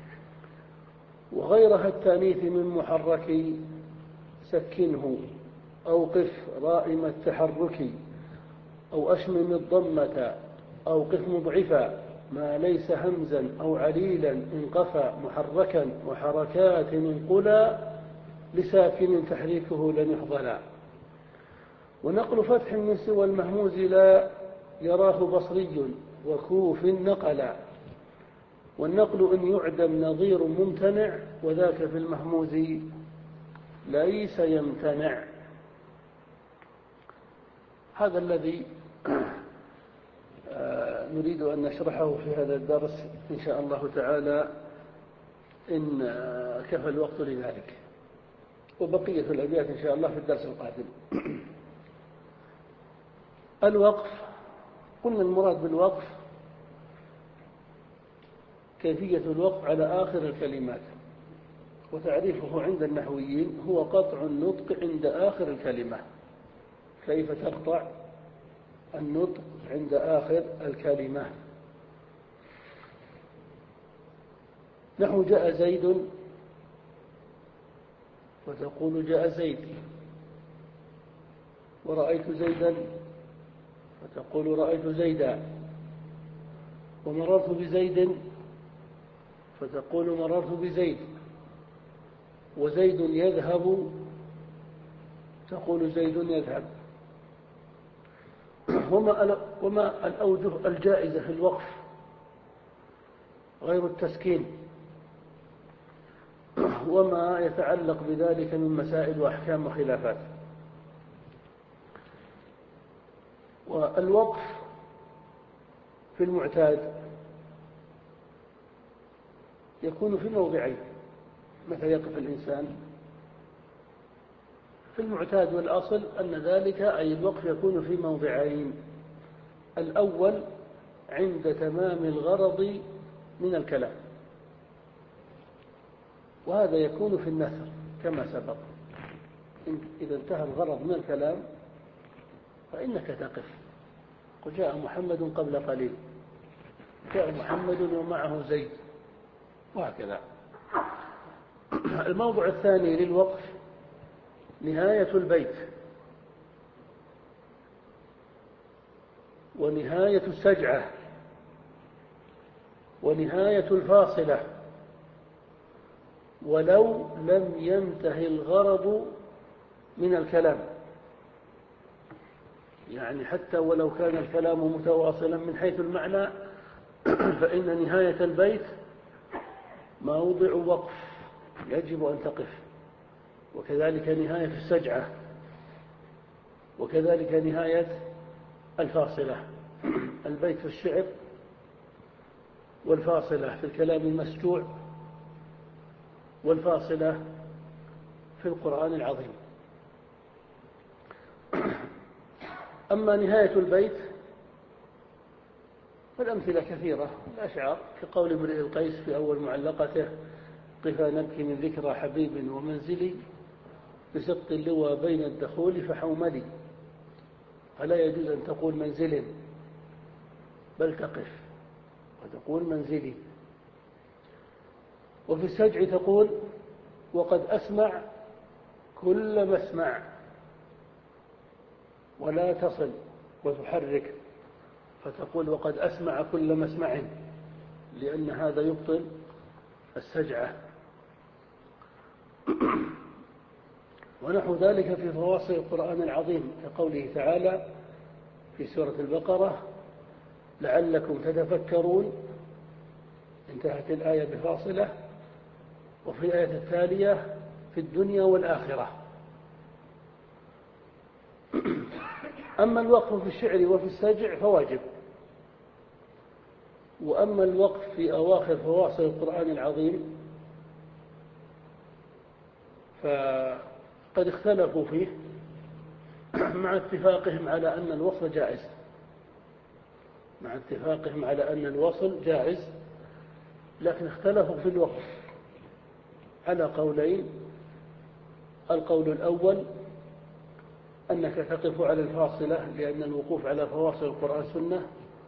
وغيرها التانيث من محرك سكنه أو قف رائم التحرك، أو أشمم الضمة أو قف مضعفا ما ليس همزا أو عليلا انقفى محركا، وحركات انقلا لساكن تحريكه لن يحضلا، ونقل فتح من سوى المهموز لا يراه بصري وكوف نقلا، والنقل إن يعدم نظير ممتنع وذاك في المهموز ليس يمتنع. هذا الذي نريد أن نشرحه في هذا الدرس إن شاء الله تعالى إن كفى الوقت لذلك، وبقية الأبيات إن شاء الله في الدرس القادم. الوقف، قلنا المراد بالوقف كيفية الوقف على آخر الكلمات، وتعريفه عند النحويين هو قطع النطق عند آخر الكلمة. كيف تقطع النطق عند آخر الكلمة؟ نحو جاء زيد وتقول جاء زيد، ورأيت زيدا فتقول رأيت زيدا، ومررت بزيد فتقول مررت بزيد، وزيد يذهب تقول زيد يذهب. وما وما الأوجه الجائزة في الوقف غير التسكين وما يتعلق بذلك من مسائل وأحكام وخلافات. والوقف في المعتاد يكون في موضعين. متى يقف الإنسان؟ في المعتاد والأصل أن ذلك أي الوقف يكون في موضعين. الأول عند تمام الغرض من الكلام، وهذا يكون في النثر كما سبق. إذا انتهى الغرض من الكلام فإنك تقف. وجاء محمد قبل قليل، جاء محمد ومعه زيد، وهكذا. الموضع الثاني للوقف نهاية البيت ونهاية السجعة ونهاية الفاصلة، ولو لم ينتهي الغرض من الكلام. يعني حتى ولو كان الكلام متواصلا من حيث المعنى فإن نهاية البيت موضع وقف يجب أن تقف، وكذلك نهاية السجعة، وكذلك نهاية الفاصلة. البيت في الشعر، والفاصلة في الكلام المسجوع، والفاصلة في القرآن العظيم. أما نهاية البيت فالأمثلة كثيرة. الأشعار كقول امرئ القيس في أول معلقته: قفا نبكي من ذكرى حبيب ومنزلي بسبط اللوى بين الدخول فحوملي. فلا يجوز أن تقول منزل، بل تقف وتقول منزلي. وفي السجع تقول: وقد أسمع كل مسمع، ولا تصل وتحرك فتقول وقد أسمع كل مسمع، لأن هذا يبطل السجعة. ونحو ذلك في فواصل القرآن العظيم كقوله تعالى في سورة البقرة: لعلكم تتفكرون، انتهت الآية بفاصلة. وفي الآية التالية: في الدنيا والآخرة. أما الوقف في الشعر وفي السجع فواجب. وأما الوقف في أواخر فواصل القرآن العظيم فقد اختلفوا فيه مع اتفاقهم على أن الوصل جائز مع اتفاقهم على أن الوصل جائز لكن اختلفوا في الوقف على قولين. القول الأول أنك تقف على الفاصلة، لأن الوقوف على فواصل القرآن سنة،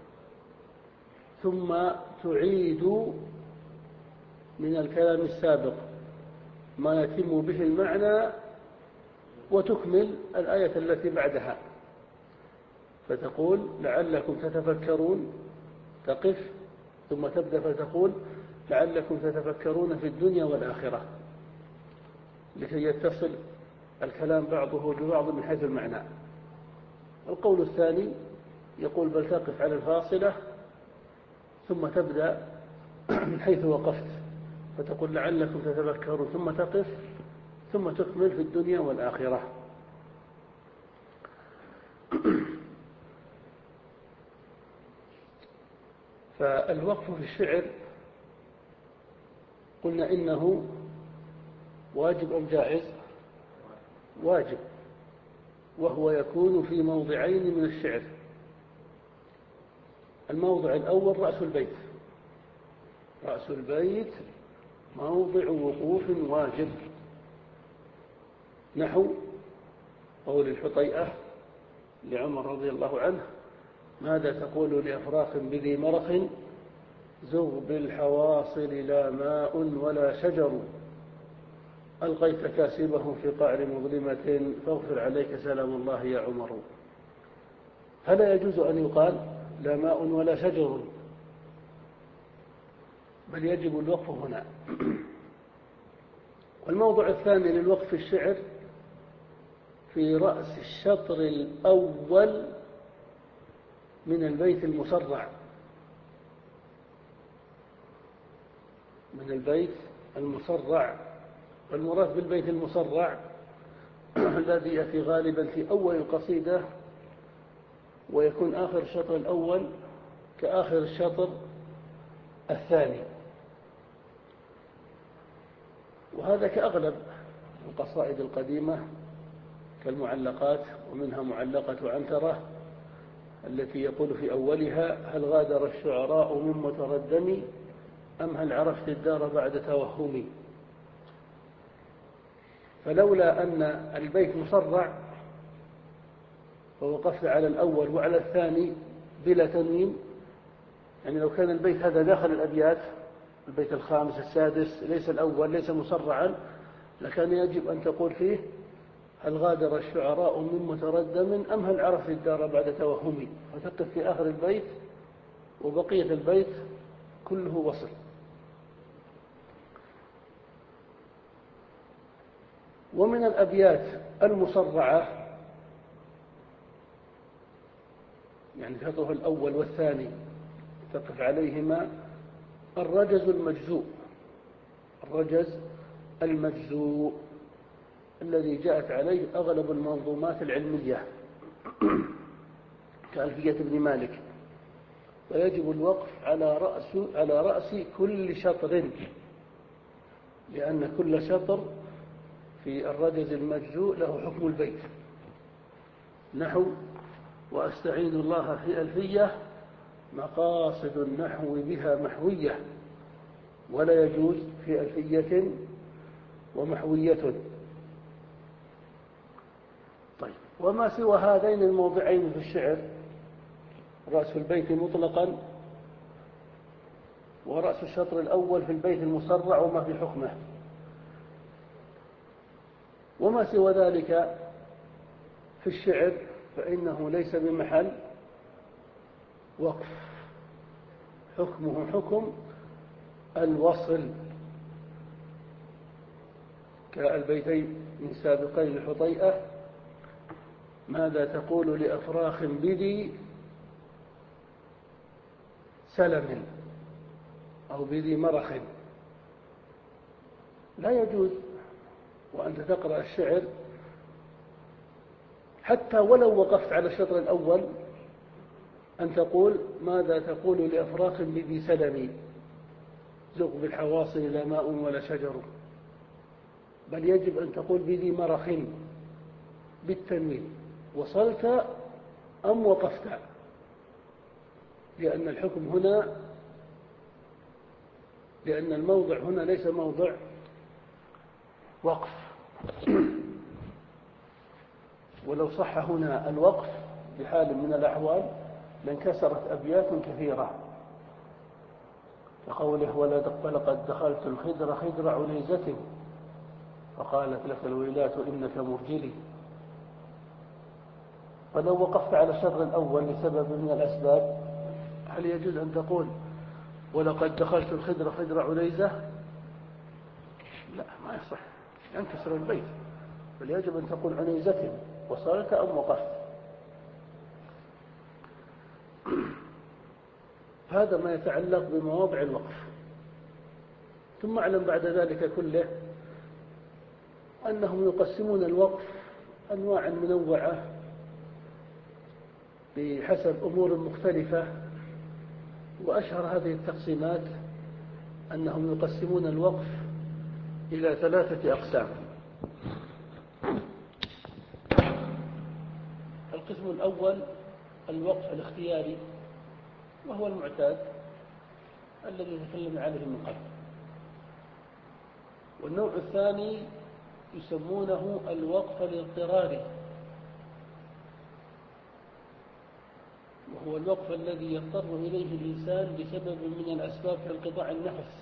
ثم تعيد من الكلام السابق ما يتم به المعنى وتكمل الآية التي بعدها، فتقول لعلكم تتفكرون، تقف ثم تبدأ فتقول لعلكم تتفكرون في الدنيا والآخرة، لكي يتصل الكلام بعضه ببعض من حيث المعنى. القول الثاني يقول بل تقف على الفاصلة ثم تبدأ من حيث وقفت، فتقول لعلكم تتفكرون ثم تقف ثم تكمل في الدنيا والآخرة. فالوقف في الشعر قلنا إنه واجب أم جائز؟ واجب، وهو يكون في موضعين من الشعر. الموضع الأول رأس البيت. رأس البيت موضع وقوف واجب، نحو قول الحطيئة لعمر رضي الله عنه: ماذا تقول لأفراخ بذي مرخ زغ بالحواصل لا ماء ولا شجر ألقيت كاسبه في قعر مظلمة فاغفر عليك سلام الله يا عمر. فلا يجوز أن يقال لا ماء ولا شجر، بل يجب الوقف هنا. والموضع الثاني للوقف في الشعر في رأس الشطر الأول من البيت المسرع، من البيت المسرع. والمراد بالبيت المسرع الذي يأتي غالبا في أول القصيدة ويكون آخر الشطر الأول كآخر الشطر الثاني، وهذا كأغلب القصائد القديمة كالمعلقات، ومنها معلقة عنترة التي يقول في أولها: هل غادر الشعراء من متردم أم هل عرفت الدار بعد توهمي. فلولا أن البيت مسرع فوقفت على الأول وعلى الثاني بلا تنوين، يعني لو كان البيت هذا داخل الأبيات، البيت الخامس السادس ليس الأول ليس مسرعا، لكان يجب أن تقول فيه: هل غادر الشعراء من متردم أم هل عرفت الدار بعد توهمي، وتقف في آخر البيت وبقية البيت كله وصل. ومن الأبيات المسرعة يعني شطرها الأول والثاني تقف عليهما الرجز المجزوء. الرجز المجزوء الذي جاءت عليه أغلب المنظومات العلمية كألفية ابن مالك. ويجب الوقف على رأس على رأس كل شطر، لأن كل شطر في الرجز المجزوء له حكم البيت، نحو وأستعين الله في ألفية مقاصد النحو بها محوية، ولا يجوز في ألفية ومحوية. طيب، وما سوى هذين الموضعين في الشعر، رأس البيت مطلقا ورأس الشطر الأول في البيت المسرع وما في حكمه، وما سوى ذلك في الشعر فإنه ليس بمحل وقف، حكمه حكم الوصل، كالبيتين من سابقين الحطيئة: ماذا تقول لأفراخ بذي سلم أو بذي مرخ. لا يجوز وأنت تقرأ الشعر حتى ولو وقفت على الشطر الأول أن تقول: ماذا تقول لأفراخ بذي سلم زغ بالحواصل لا ماء ولا شجر، بل يجب أن تقول بذي مرخ بالتنوين، وصلت أم وقفت، لأن الحكم هنا لأن الموضع هنا ليس موضع وقف. ولو صح هنا الوقف بحال من الأحوال لانكسرت أبيات كثيرة، كقوله: ولقد دخلت الخدر خدر عنيزة فقالت لك الويلات إنك مرجلي. فلو وقفت على الشطر الأول لسبب من الأسباب هل يجوز أن تقول ولقد دخلت الخدر خدر عنيزة؟ لا، ما يصح، ينكسر البيت، بل يجب أن تقول عنيزة، وصلت أم وقفت. هذا ما يتعلق بمواضع الوقف. ثم اعلم بعد ذلك كله أنهم يقسمون الوقف أنواعا منوعة بحسب أمور مختلفة، وأشهر هذه التقسيمات أنهم يقسمون الوقف إلى ثلاثة أقسام. القسم الأول الوقف الاختياري، وهو المعتاد الذي تكلمنا عليه من قبل. والنوع الثاني يسمونه الوقف الاضطراري، وهو الوقف الذي يضطر إليه الإنسان بسبب من الأسباب كانقطاع النفس،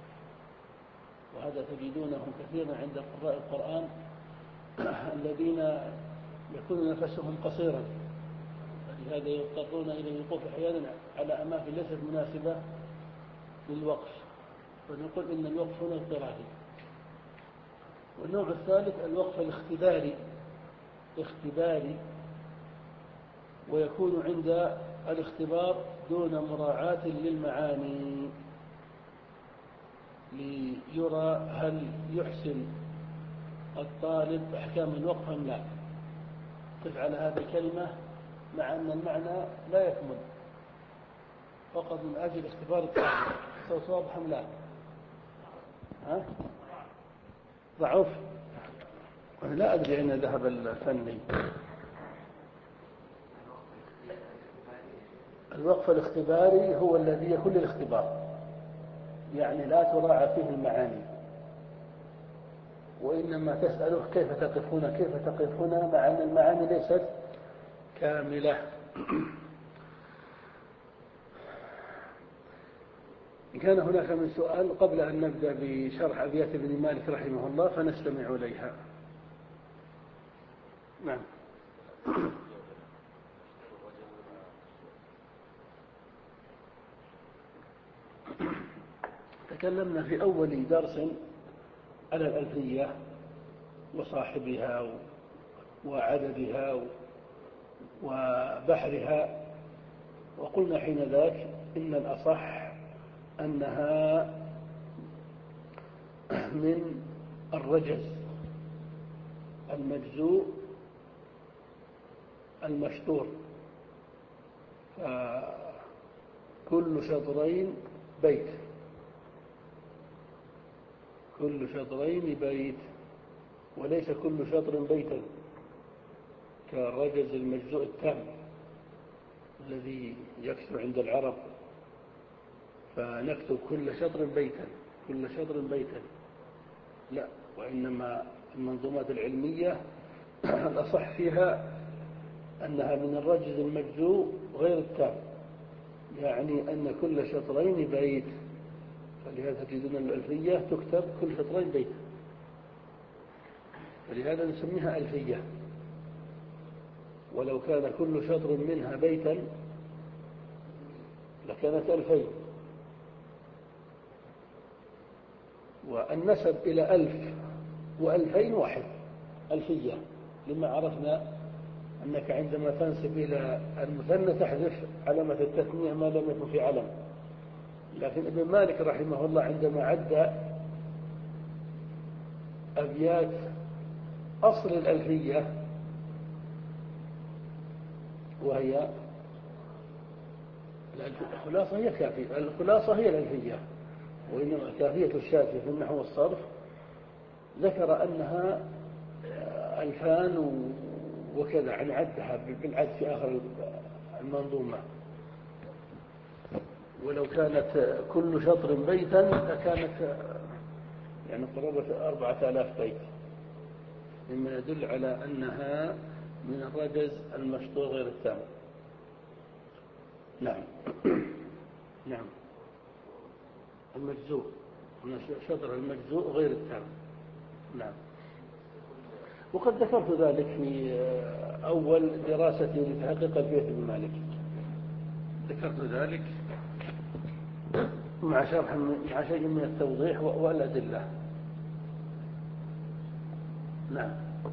وهذا تجدونه كثيرا عند قراء القرآن الذين يكون نفسهم قصيرا، لهذا يضطرون إلى الوقوف أحيانا على أماكن ليست مناسبة للوقف، فنقول إن الوقف هنا اضطراري. والنوع الثالث الوقف الاختباري اختباري ويكون عند الاختبار دون مراعاة للمعاني، ليرى هل يحسن الطالب أحكام الوقف أم لا. قف على هذه الكلمة مع أن المعنى لا يكمل، فقط من أجل اختبار الطالب صوت واضح أم لا. ها؟ ضعف؟ أنا لا أدري أين ذهب الفني. الوقف الاختباري هو الذي يكون للاختبار، يعني لا تراعى فيه المعاني، وإنما تسأله كيف تقف هنا كيف تقف هنا، مع أن المعاني ليست كاملة. كان هناك من سؤال قبل أن نبدأ بشرح أبيات ابن مالك رحمه الله، فنستمع إليها. نعم. تكلمنا في أول درس على الألفية وصاحبها وعددها وبحرها، وقلنا حين ذاك إن الأصح أنها من الرجز المجزوء المشطور، كل شطرين بيت كل شطرين بيت وليس كل شطر بيتا كالرجز المجزوء التام الذي يكثر عند العرب، فنكتب كل شطر بيتا كل شطر بيتا لا، وإنما المنظومات العلمية الأصح فيها أنها من الرجز المجزوء غير التام، يعني أن كل شطرين بيت، فلهذا تجدون الألفية تكتب كل شطرين بيت، فلهذا نسميها ألفية. ولو كان كل شطر منها بيتا لكانت ألفين. والنسب إلى ألف وألفين واحد ألفية، لما عرفنا أنك عندما تنسب إلى المثنى تحذف علامة التثنية ما لم يكن في علم. لكن ابن مالك رحمه الله عندما عد أبيات أصل الألفية، وهي الخلاصة هي كافية الخلاصة هي الألفية، وإنما كافية الشافعي في النحو والصرف ذكر أنها ألفان وكذا، عن عدها بالعد في آخر المنظومة. ولو كانت كل شطر بيتا لكانت يعني قرابة أربعة آلاف بيت، مما يدل على أنها من الرجز المشطور غير التام. نعم. نعم المجزوء، شطر المجزوء غير التام. نعم. وقد ذكرت ذلك في أول دراستي لتحقيق ألفية ابن مالك، ذكرت ذلك مع شرح مع شيء من التوضيح والأدلة. نعم.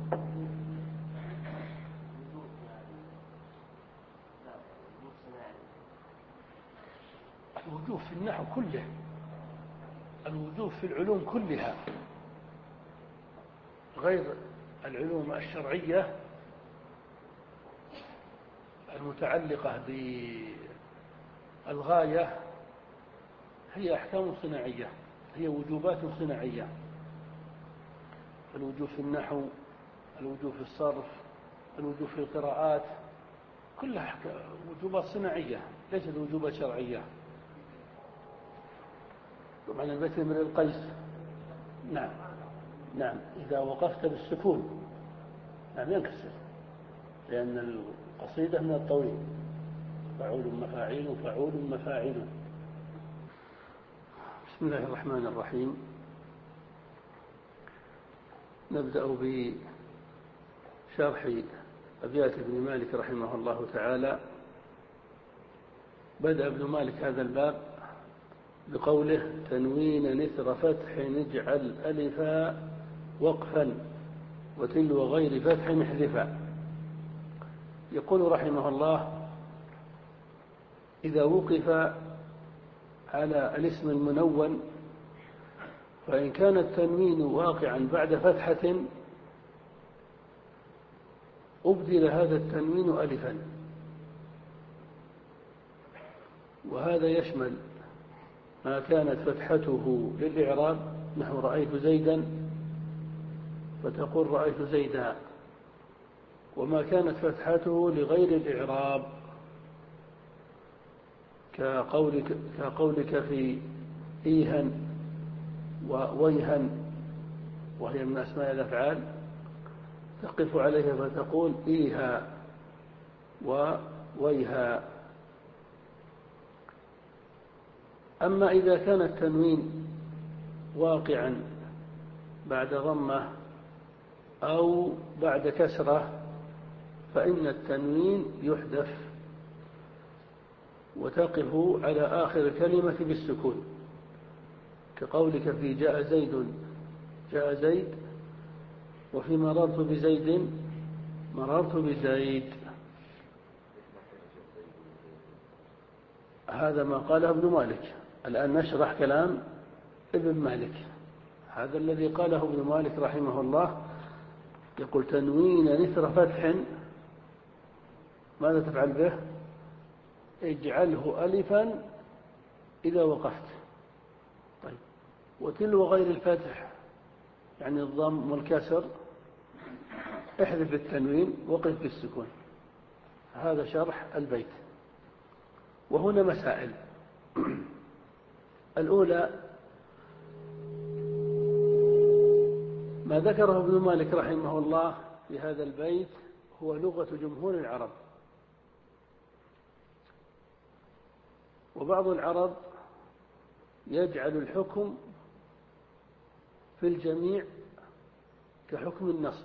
الوجوه في النحو كله، الوجوه في العلوم كلها غير العلوم الشرعية المتعلقة بالغاية هي أحكام صناعية، هي وجوبات صناعية، الوجوب في النحو، الوجوب في الصرف، الوجوب في القراءات، كلها وجوبات صناعية ليست وجوبات شرعية. طبعا البيت من القيس، نعم نعم إذا وقفت بالسكون نعم ينكسر، لأن القصيدة من الطويل، فعول مفاعيل فعول مفاعل. بسم الله الرحمن الرحيم. نبدأ بشرح أبيات ابن مالك رحمه الله تعالى. بدأ ابن مالك هذا الباب بقوله: تنوين نثر فتح نجعل ألفا وقفا وتلو غير فتح محذفا. يقول رحمه الله: إذا وقف على الاسم المنون فإن كان التنوين واقعا بعد فتحة أبدل هذا التنوين ألفا، وهذا يشمل ما كانت فتحته للإعراب، نحو رأيت زيدا فتقول رأيت زيدا، وما كانت فتحته لغير الإعراب كقولك, كقولك في إيها وويها، وهي من أسماء الأفعال، تقف عليها فتقول إيها وويها. أما إذا كان التنوين واقعا بعد ضمة أو بعد كسرة فإن التنوين يحذف وتقف على آخر الكلمة بالسكون، كقولك في جاء زيد جاء زيد، وفي مررت بزيد مررت بزيد. هذا ما قاله ابن مالك. الآن نشرح كلام ابن مالك. هذا الذي قاله ابن مالك رحمه الله، يقول: تنوين نثر فتح ماذا تفعل به؟ اجعله ألفا إذا وقفت. طيب، وتلو غير الفتح يعني الضم والكسر احذف التنوين وقف بالسكون. هذا شرح البيت. وهنا مسائل. الأولى ما ذكره ابن مالك رحمه الله في هذا البيت هو لغة جمهور العرب، وبعض العرب يجعل الحكم في الجميع كحكم النصب،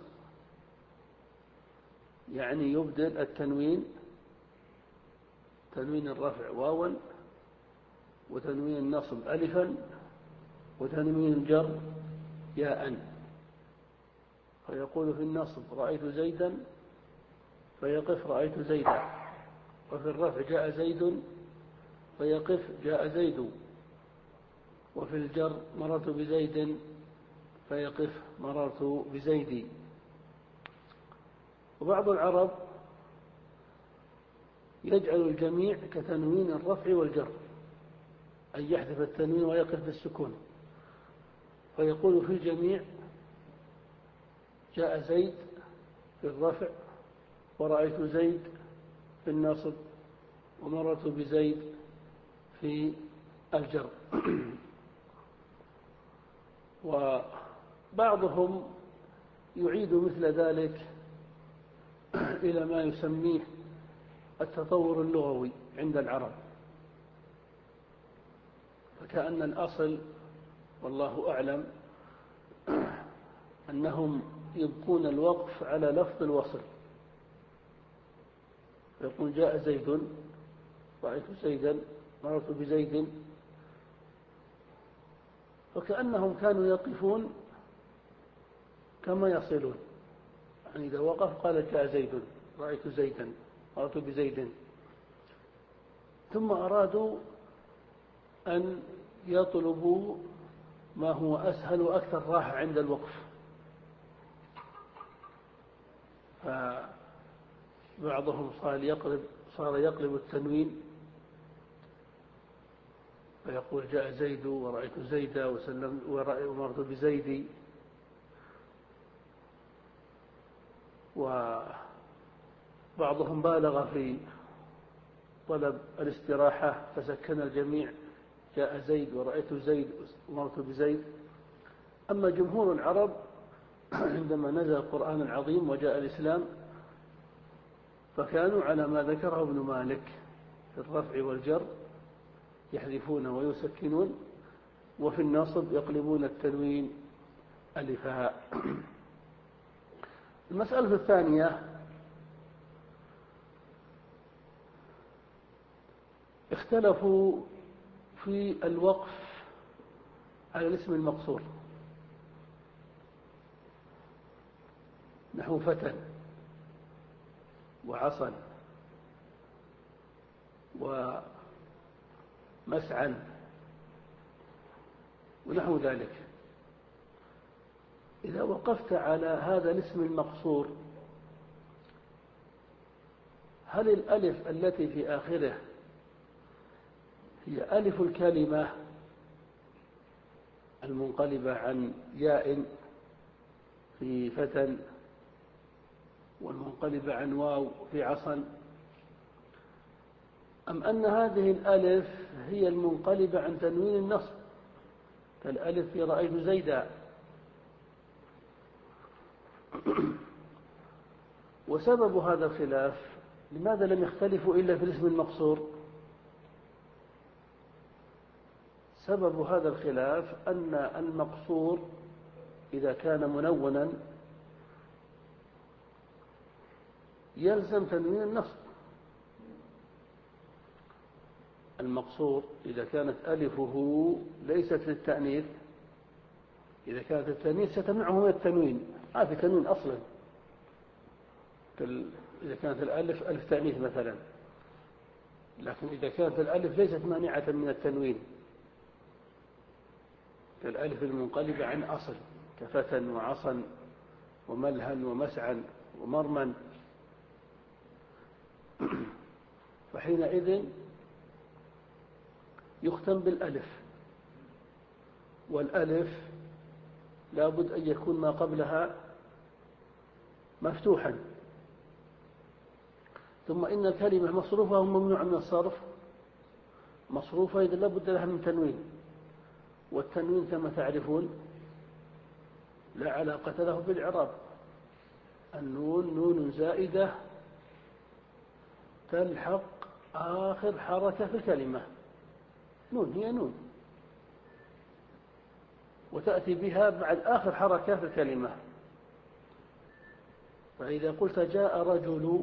يعني يبدل التنوين، تنوين الرفع واوا، وتنوين النصب ألفا، وتنوين الجر ياء، فيقول في النصب رأيت زيدا فيقف رأيت زيدا، وفي الرفع جاء زيد فيقف جاء زيد، وفي الجر مررت بزيد فيقف مررت بزيدي. وبعض العرب يجعل الجميع كتنوين الرفع والجر، أن يحذف التنوين ويقف بالسكون، فيقول في الجميع جاء زيد في الرفع، ورأيت زيد في النصب، ومررت بزيد في الجر. وبعضهم يعيد مثل ذلك إلى ما يسميه التطور اللغوي عند العرب، فكأن الأصل والله أعلم أنهم يبقون الوقف على لفظ الوصل، يقول جاء زيد رأيت زيدا مررت بزيد، فكأنهم كانوا يقفون كما يصلون، يعني إذا وقف قال جاء زيد رأيت زيدا مررت بزيد، ثم أرادوا أن يطلبوا ما هو أسهل وأكثر راحة عند الوقف، فبعضهم صار يقلب صار يقلب التنوين فيقول جاء زيد ورأيت زيدا وسلم ومرت بزيدي، وبعضهم بالغ في طلب الاستراحة فسكن الجميع جاء زيد ورأيت زيد ومرت بزيد. أما جمهور العرب عندما نزل القرآن العظيم وجاء الإسلام فكانوا على ما ذكره ابن مالك في الرفع والجر يحذفون ويسكنون، وفي النصب يقلبون التنوين ألفاء. المسألة الثانية اختلفوا في الوقف على الاسم المقصور، نحو فتى وعصا ومسعى ونحو ذلك. إذا وقفت على هذا الاسم المقصور هل الألف التي في آخره هي ألف الكلمة المنقلبة عن ياء في فتى والمنقلبة عن واو في عصا، أم أن هذه الألف هي المنقلبة عن تنوين النصب كالألف في رأيت زيدا؟ وسبب هذا الخلاف لماذا لم يختلفوا إلا في الاسم المقصور؟ سبب هذا الخلاف أن المقصور إذا كان منونا يلزم تنوين النصب. المقصور إذا كانت ألفه ليست للتأنيث، إذا كانت التأنيث ستمنعه من التنوين، ما في تنوين أصلا. إذا كانت الألف ألف تأنيث مثلا، لكن إذا كانت الألف ليست مانعة من التنوين كالألف المنقلبة عن أصل كفتى وعصا وملها ومسعى ومرما، فحينئذ يختم بالألف، والألف لابد أن يكون ما قبلها مفتوحا. ثم إن الكلمة مصروفة وممنوعة من الصرف، مصروفة إذا لابد لها من تنوين، والتنوين كما تعرفون لا علاقة له بالإعراب. النون نون زائدة تلحق آخر حركة في الكلمة، نون هي نون وتأتي بها بعد آخر حركة في الكلمة. فإذا قلت جاء رجل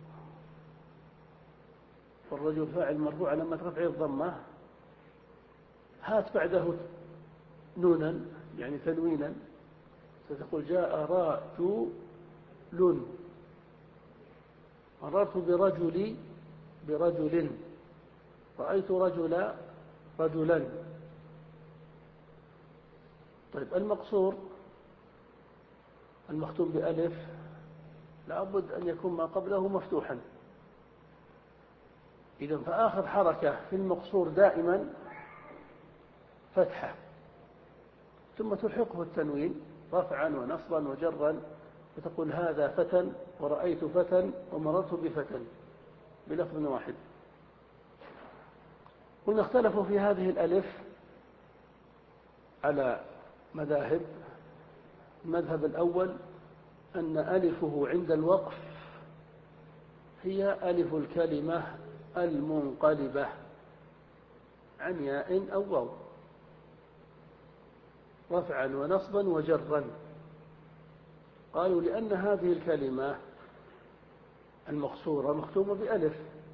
والرجل فاعل مرفوع على رفعه الضمة، هات بعده نونا يعني تنوينا، ستقول جاء رجل، مررت برجل برجل، رأيت رجلا رجلا. طيب المقصور المختوم بألف لابد أن يكون ما قبله مفتوحا، إذا فآخر حركة في المقصور دائما فتحة، ثم تلحقه التنوين رفعا ونصبا وجرا، وتقول هذا فتى ورأيت فتى ومررت بفتى بلفظ واحد. قلنا اختلفوا في هذه الألف على مذاهب. المذهب الأول أن ألفه عند الوقف هي ألف الكلمة المنقلبة عن ياء أو واو رفعا ونصبا وجرا. قالوا لأن هذه الكلمة المقصورة مختومة بألف،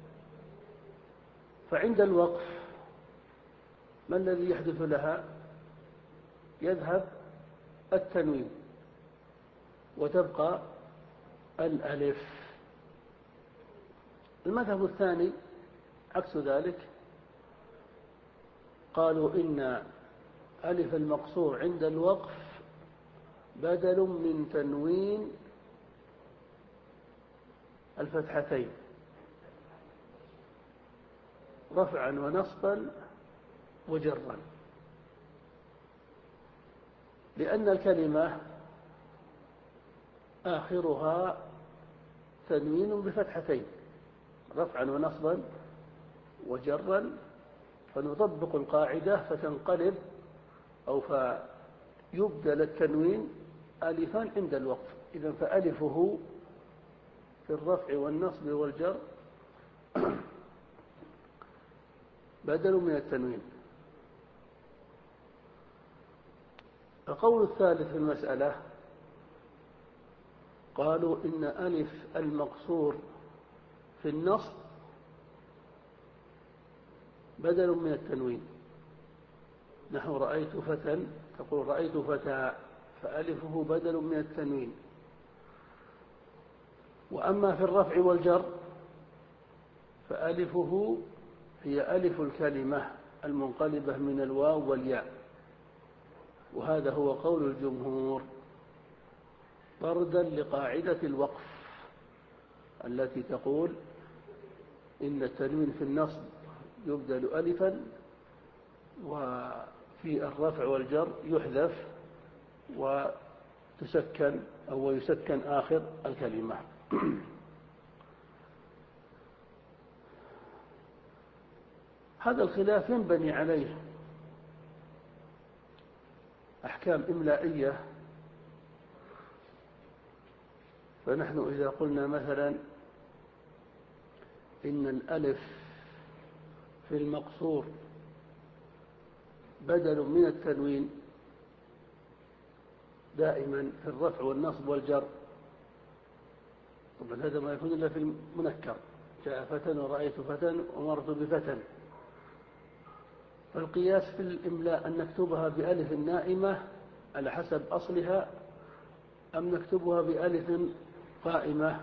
فعند الوقف ما الذي يحدث لها؟ يذهب التنوين وتبقى الألف. المذهب الثاني عكس ذلك، قالوا إن ألف المقصور عند الوقف بدل من تنوين الفتحتين رفعا ونصبا وجرا، لأن الكلمة آخرها تنوين بفتحتين رفعا ونصبا وجرا، فنطبق القاعدة فتنقلب أو فيبدل التنوين ألفا عند الوقف. إذن فألفه في الرفع والنصب والجر بدل من التنوين. القول الثالث في المسألة قالوا إن ألف المقصور في النصب بدل من التنوين، نحو رأيت فتى تقول رأيت فتى، فألفه بدل من التنوين. وأما في الرفع والجر فألفه هي ألف الكلمة المنقلبة من الواو والياء، وهذا هو قول الجمهور طردا لقاعدة الوقف التي تقول إن التنوين في النصب يبدل ألفا، وفي الرفع والجر يحذف وتسكن أو يسكن آخر الكلمة. هذا الخلاف ينبني عليه أحكام إملائية. فنحن إذا قلنا مثلا إن الألف في المقصور بدل من التنوين دائما في الرفع والنصب والجر، طبعا هذا ما يكون إلا في المنكر، جاء فتى ورأيت فتى ومرت بفتى. فالقياس في الإملاء أن نكتبها بألف نائمة على حسب أصلها أم نكتبها بألف قائمة.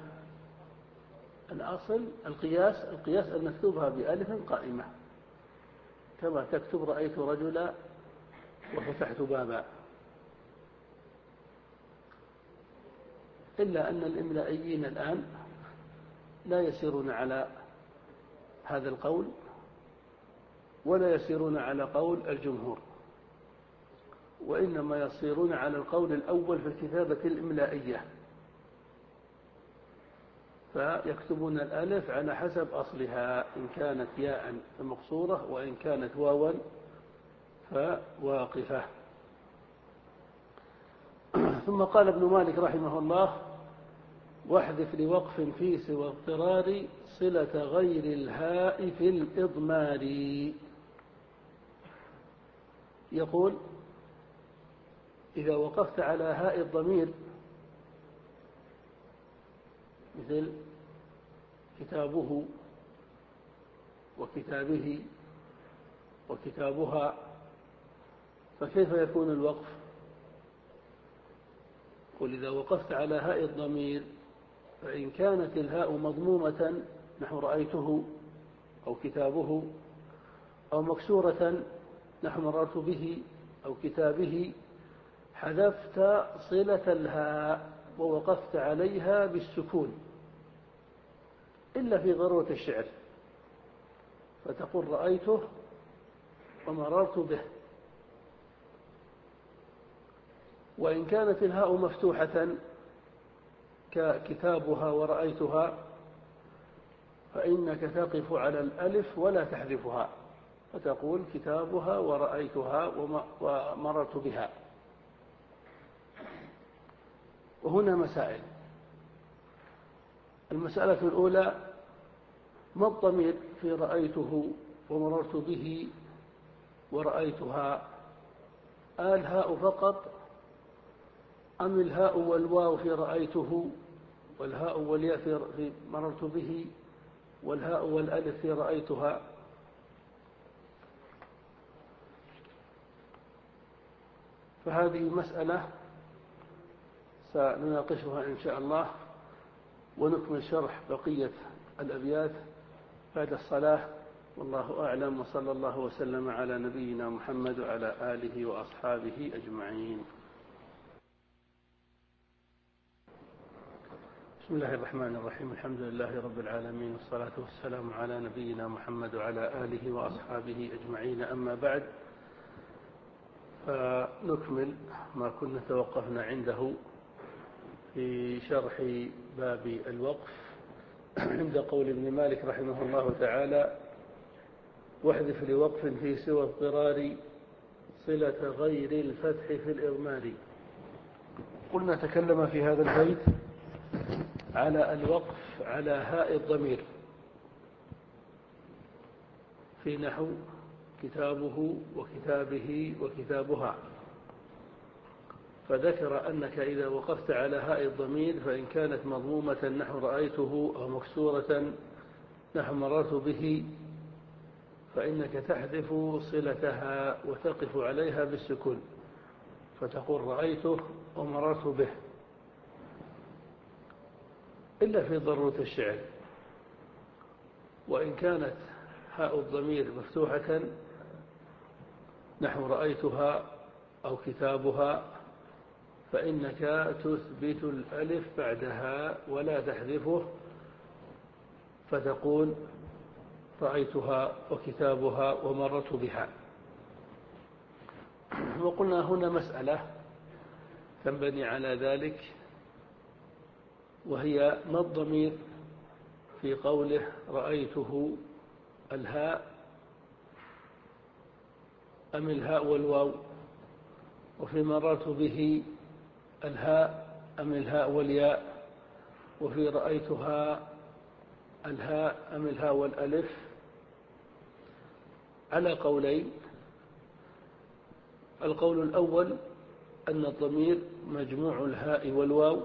الأصل القياس القياس أن نكتبها بألف قائمة، كما تكتب رأيت رجلا وفتحت بابا. إلا أن الإملائيين الآن لا يسيرون على هذا القول ولا يسيرون على قول الجمهور، وإنما يصيرون على القول الأول في الكتابة الإملائية، فيكتبون الألف على حسب أصلها، إن كانت ياء فمقصورة وإن كانت واوا فواقفة. ثم قال ابن مالك رحمه الله: واحذف لوقف في سوى اضطرار صلة غير الهاء في الإضمار. يقول: إذا وقفت على هاء الضمير مثل كتابه وكتابه وكتابها، فكيف يكون الوقف؟ قل: إذا وقفت على هاء الضمير فإن كانت الهاء مضمومة نحو رأيته أو كتابه، أو مكسورة نحو مررت به أو كتابه، حذفت صلة الهاء ووقفت عليها بالسكون، إلا في ضرورة الشعر، فتقول رأيته ومررت به. وإن كانت الهاء مفتوحة ككتابها ورأيتها فإنك تقف على الألف ولا تحذفها، فتقول كتابها ورأيتها ومررت بها. وهنا مسائل. المسألة الأولى: ما الضمير في رأيته ومررت به ورأيتها؟ الهاء فقط أم الهاء والواو في رأيته والهاء والياء في مررت به والهاء والألف في رأيتها؟ فهذه مسألة سنناقشها إن شاء الله، ونكمل شرح بقية الأبيات بعد الصلاة. والله أعلم، وصلى الله وسلم على نبينا محمد وعلى آله وأصحابه أجمعين. بسم الله الرحمن الرحيم. الحمد لله رب العالمين، والصلاة والسلام على نبينا محمد وعلى آله وأصحابه أجمعين. أما بعد، فنكمل ما كنا توقفنا عنده في شرح باب الوقف عند قول ابن مالك رحمه الله تعالى: واحذف لوقف في سوى اضطرار صلة غير الفتح في الإضمار. قلنا تكلم في هذا البيت على الوقف على هاء الضمير في نحو كتابه وكتابه وكتابها، فذكر أنك إذا وقفت على هاء الضمير فإن كانت مضمومة نحو رأيته أو مكسورة نحو مررت به فإنك تحذف صلتها وتقف عليها بالسكون، فتقول رأيته ومررت به، إلا في ضرورة الشعر. وإن كانت هاء الضمير مفتوحة نحو رأيتها أو كتابها فإنك تثبت الألف بعدها ولا تحذفه، فتقول رأيتها وكتابها ومررت بها. وقلنا هنا مسألة تنبني على ذلك، وهي ما الضمير في قوله رأيته، الهاء أم الهاء والواو؟ وفي مررت به الهاء أم الهاء والياء؟ وفي رأيتها الهاء أم الهاء والألف؟ على قولين. القول الأول أن الضمير مجموع الهاء والواو،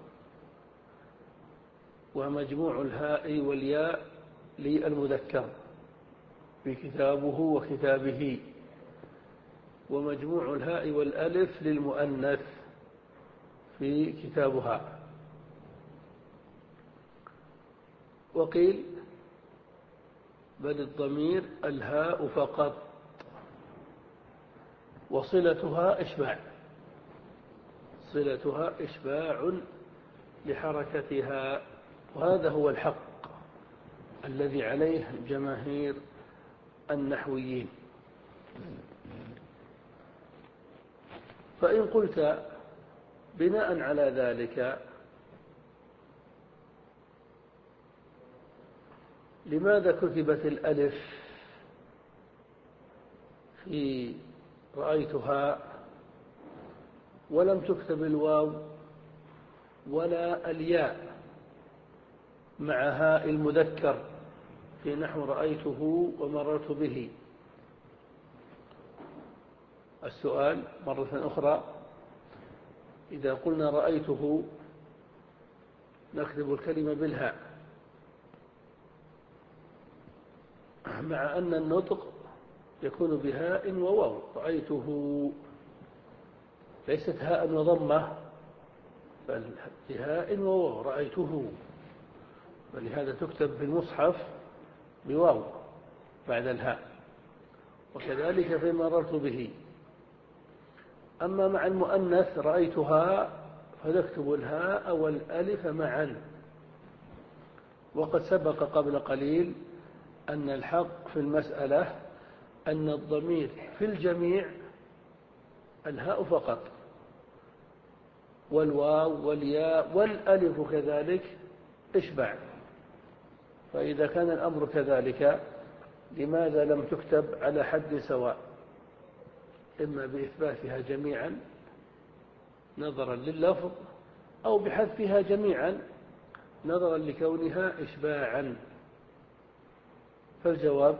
ومجموع الهاء والياء للمذكر في كتابه وكتابه، ومجموع الهاء والألف للمؤنث في كتابها. وقيل بل الضمير الهاء فقط، وصلتها إشباع، صلتها إشباع لحركتها، وهذا هو الحق الذي عليه جماهير النحويين. فإن قلت بناء على ذلك لماذا كتبت الألف في رأيتها ولم تكتب الواو ولا الياء مع هاء المذكر في نحو رأيته ومررت به؟ السؤال مرة أخرى: إذا قلنا رأيته نكتب الكلمة بالهاء، مع أن النطق يكون بهاء وواو. رأيته ليست هاء وضمة، بل بهاء وواو، رأيته، ولهذا تكتب في المصحف بواو بعد الهاء، وكذلك في مررت به. أما مع المؤنث رأيتها فنكتب الهاء والألف معا. وقد سبق قبل قليل أن الحق في المسألة أن الضمير في الجميع الهاء فقط، والواو والياء والألف كذلك إشباع. فإذا كان الأمر كذلك لماذا لم تكتب على حد سواء، إما بإثباتها جميعا نظرا لللفظ، أو بحذفها جميعا نظرا لكونها إشباعا؟ فالجواب: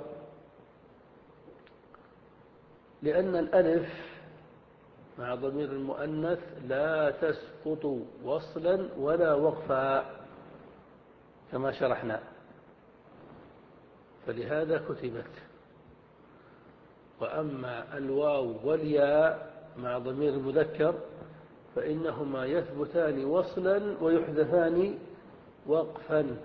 لأن الألف مع ضمير المؤنث لا تسقط وصلا ولا وقفا كما شرحنا، فلهذا كتبت. وأما الواو والياء مع ضمير المذكر فإنهما يثبتان وصلا ويحذفان وقفا.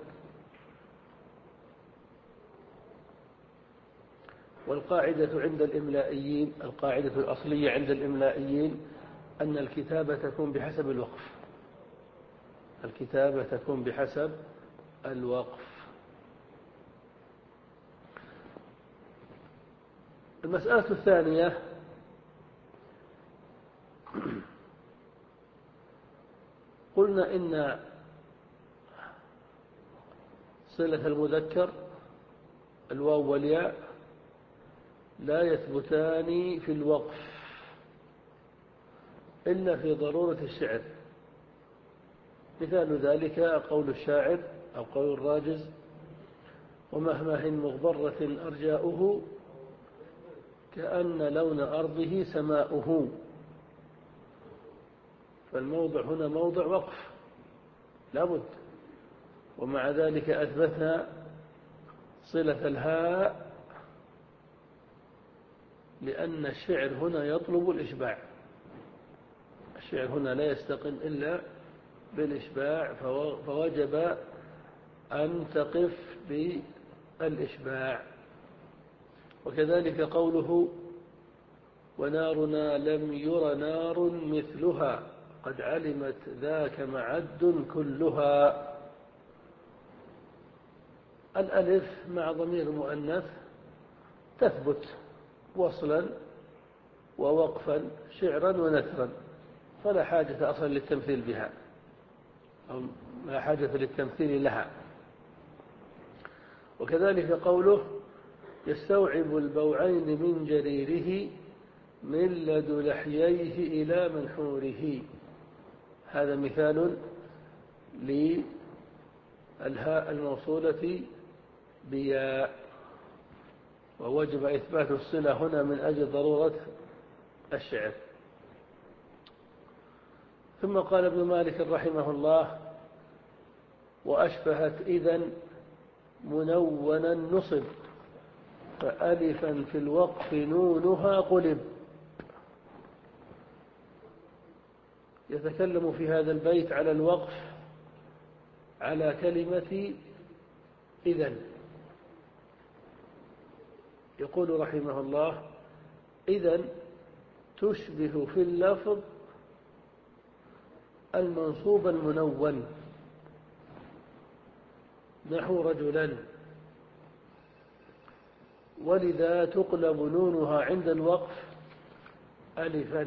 والقاعدة عند الإملائيين، القاعدة الأصلية عند الإملائيين أن الكتابة تكون بحسب الوقف، الكتابة تكون بحسب الوقف. المسألة الثانية قلنا إن صلة المذكر الواو والياء لا يثبتان في الوقف إلا في ضرورة الشعر. مثال ذلك قول الشاعر أو قول الراجز: ومهمه مغبرة أرجاؤه كأن لون أرضه سماؤه. فالموضع هنا موضع وقف لا بد، ومع ذلك أثبتنا صلة الهاء لأن الشعر هنا يطلب الإشباع. الشعر هنا لا يستقل إلا بالإشباع، فوجب أن تقف بالإشباع. وكذلك قوله: ونارنا لم ير نار مثلها قد علمت ذاك معد كلها. الألف مع ضمير مؤنث تثبت وصلا ووقفا شعرا ونثرا، فلا حاجة أصلا للتمثيل بها أو لا حاجة للتمثيل لها. وكذلك قوله: يستوعب البوعين من جريره من لد لحييه إلى منحوره. هذا مثال للهاء الموصولة بياء، ووجب إثبات الصلة هنا من أجل ضرورة الشعر. ثم قال ابن مالك رحمه الله: وأشبهت إذن منونا نصب فألفا في الوقف نونها قلب. يتكلم في هذا البيت على الوقف على كلمة إذن. يقول رحمه الله: إذن تشبه في اللفظ المنصوب المنون، نحو رجلا، ولذا تقلب نونها عند الوقف ألفا،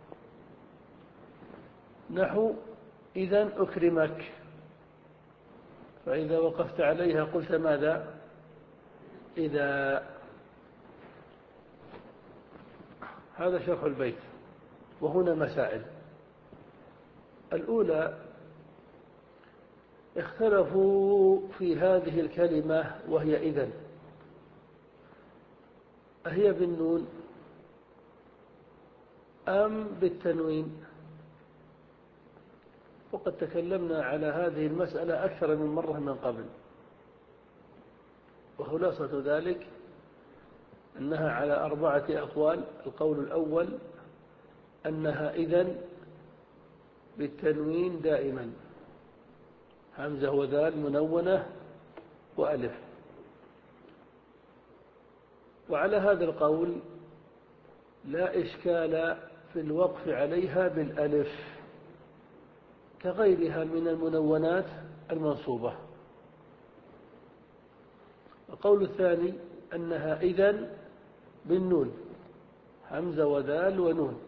نحو إذن أكرمك، فإذا وقفت عليها قلت ماذا؟ إذا. هذا شرح البيت. وهنا مسائل. الأولى: اختلفوا في هذه الكلمة وهي إذن، أهي بالنون أم بالتنوين؟ وقد تكلمنا على هذه المسألة أكثر من مرة من قبل، وخلاصة ذلك أنها على أربعة أقوال. القول الأول أنها إذن بالتنوين دائما، همزة وذال منونة وألف. وعلى هذا القول لا إشكال في الوقف عليها بالألف كغيرها من المنونات المنصوبة. القول الثاني أنها إذن بالنون، همزة وذال ونون.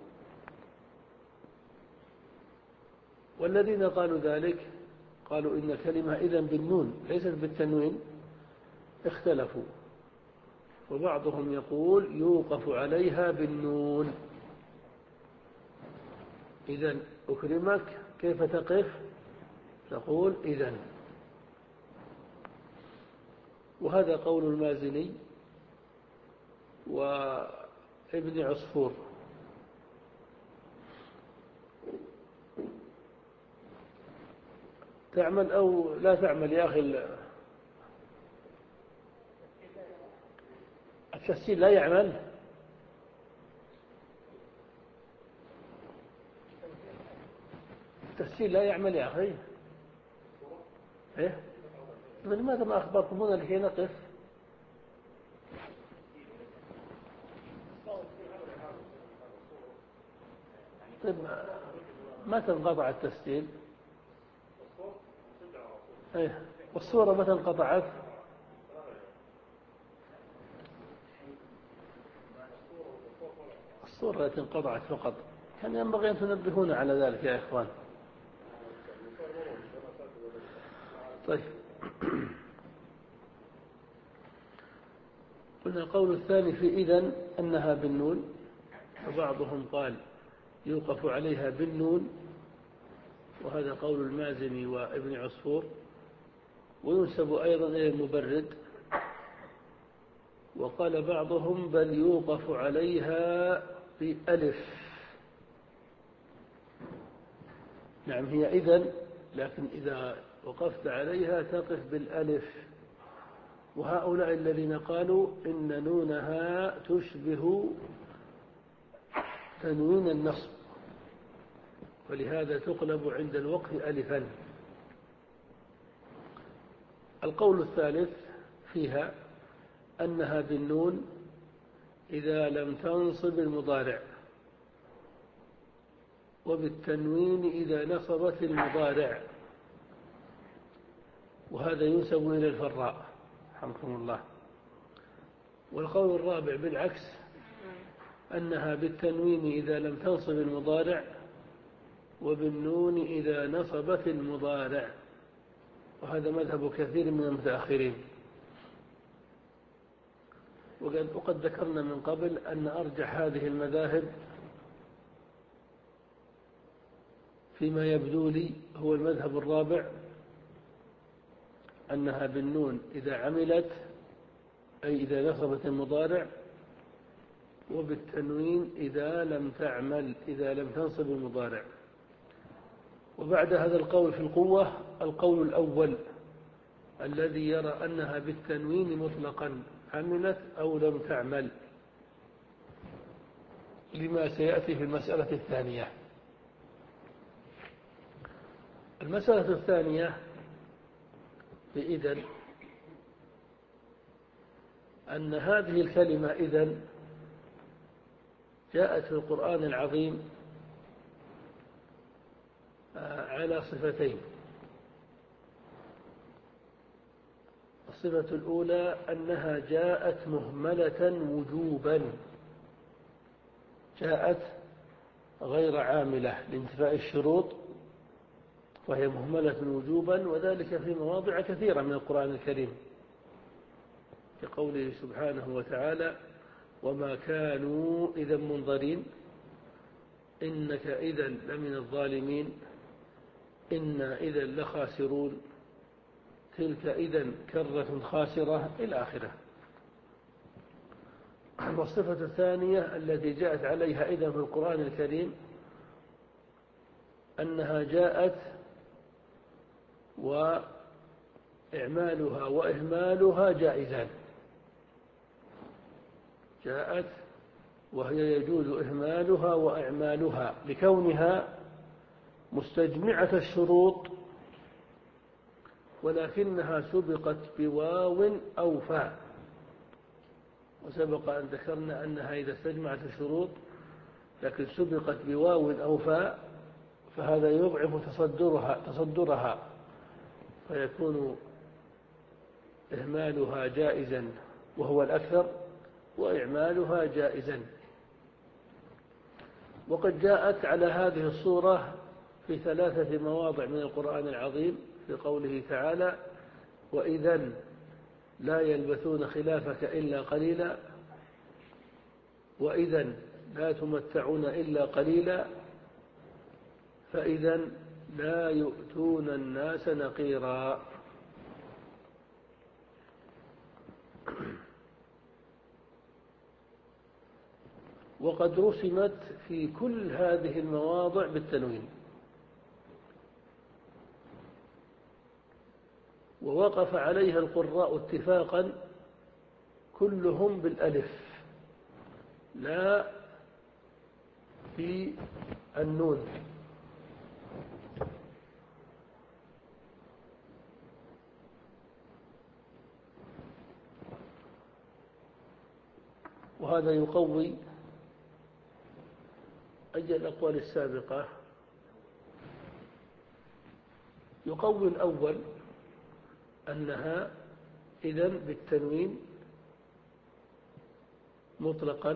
والذين قالوا ذلك قالوا إن كلمة إذن بالنون ليست بالتنوين اختلفوا، وبعضهم يقول يوقف عليها بالنون. إذن أكرمك كيف تقف؟ تقول إذن. وهذا قول المازني وابن عصفور. تعمل أو لا تعمل يا أخي؟ التسجيل لا يعمل. التسجيل لا يعمل يا أخي. إيه؟ لماذا ما أخبرتمونا لكي نقف؟ طيب ما تنقطع التسجيل؟ أيه. والصورة متى انقطعت؟ الصورة التي انقطعت فقط، كان ينبغي أن تنبهونا على ذلك يا إخوان. طيب. قلنا القول الثاني في إذن أنها بالنون، وبعضهم قال يوقف عليها بالنون، وهذا قول المازني وابن عصفور، وينسب أيضا إلى المبرد. وقال بعضهم بل يوقف عليها بألف. نعم هي إذن، لكن إذا وقفت عليها تقف بالألف. وهؤلاء الذين قالوا إن نونها تشبه تنوين النصب، ولهذا تقلب عند الوقف ألفا. القول الثالث فيها أنها بالنون إذا لم تنصب المضارع، وبالتنوين إذا نصبت المضارع، وهذا ينسب إلى الفراء رحمكم الله. والقول الرابع بالعكس، أنها بالتنوين إذا لم تنصب المضارع، وبالنون إذا نصبت المضارع، وهذا مذهب كثير من المتأخرين. وقد ذكرنا من قبل أن أرجح هذه المذاهب فيما يبدو لي هو المذهب الرابع، أنها بالنون إذا عملت، أي إذا نصبت المضارع، وبالتنوين إذا لم تعمل، إذا لم تنصب المضارع. وبعد هذا القول في القوة القول الأول الذي يرى أنها بالتنوين مطلقا، عملت أو لم تعمل، لما سيأتي في المسألة الثانية. المسألة الثانية بإذن أن هذه الكلمة إذن جاءت في القرآن العظيم على صفتين. الصفة الأولى أنها جاءت مهملة وجوبا، جاءت غير عاملة لانتفاء الشروط، وهي مهملة وجوبا، وذلك في مواضع كثيرة من القرآن الكريم، كقوله سبحانه وتعالى وما كانوا إذا منظرين، إنك إذا لمن الظالمين، إنا إذا لخاسرون، تلك إذا كرة خاسرة، إلى آخره. والصفة الثانية التي جاءت عليها إذا في القرآن الكريم أنها جاءت وإعمالها وإهمالها جائزان، جاءت وهي يجوز إهمالها وإعمالها لكونها مستجمعة الشروط، ولكنها سبقت بواو أو فاء. وسبق أن ذكرنا أنها إذا استجمعت الشروط لكن سبقت بواو أو فاء فهذا يضعف تصدرها, تصدرها فيكون إهمالها جائزا وهو الأكثر، وإعمالها جائزا. وقد جاءت على هذه الصورة في ثلاثة مواضع من القرآن العظيم، في قوله تعالى وإذا لا يلبثون خلافك إلا قليلا، وإذا لا تمتعون إلا قليلا، فإذا لا يؤتون الناس نقيرا. وقد رسمت في كل هذه المواضع بالتنوين، ووقف عليها القراء اتفاقا كلهم بالألف لا في النون. وهذا يقوي أي الأقوال السابقة. يقوي الأول أنها إذن بالتنوين مطلقا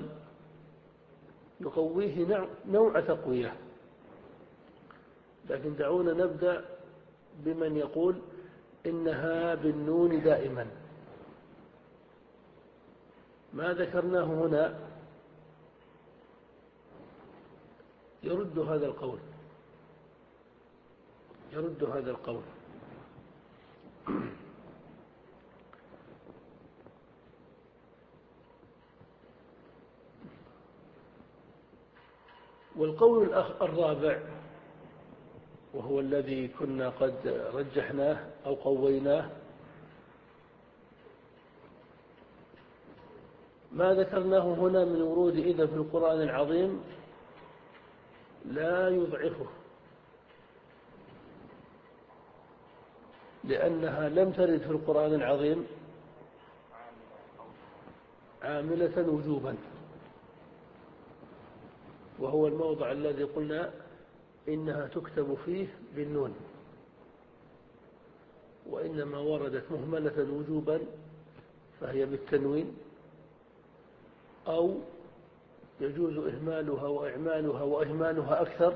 يقويه نوع تقوية. لكن دعونا نبدأ بمن يقول إنها بالنون دائما. ما ذكرناه هنا يرد هذا القول يرد هذا القول والقول الرابع وهو الذي كنا قد رجحناه أو قويناه ما ذكرناه هنا من ورود إذا في القرآن العظيم لا يضعفه، لأنها لم ترد في القرآن العظيم عاملة وجوبا، وهو الموضع الذي قلنا إنها تكتب فيه بالنون، وإنما وردت مهملة وجوبا فهي بالتنوين، أو يجوز إهمالها وإعمالها وإهمالها أكثر،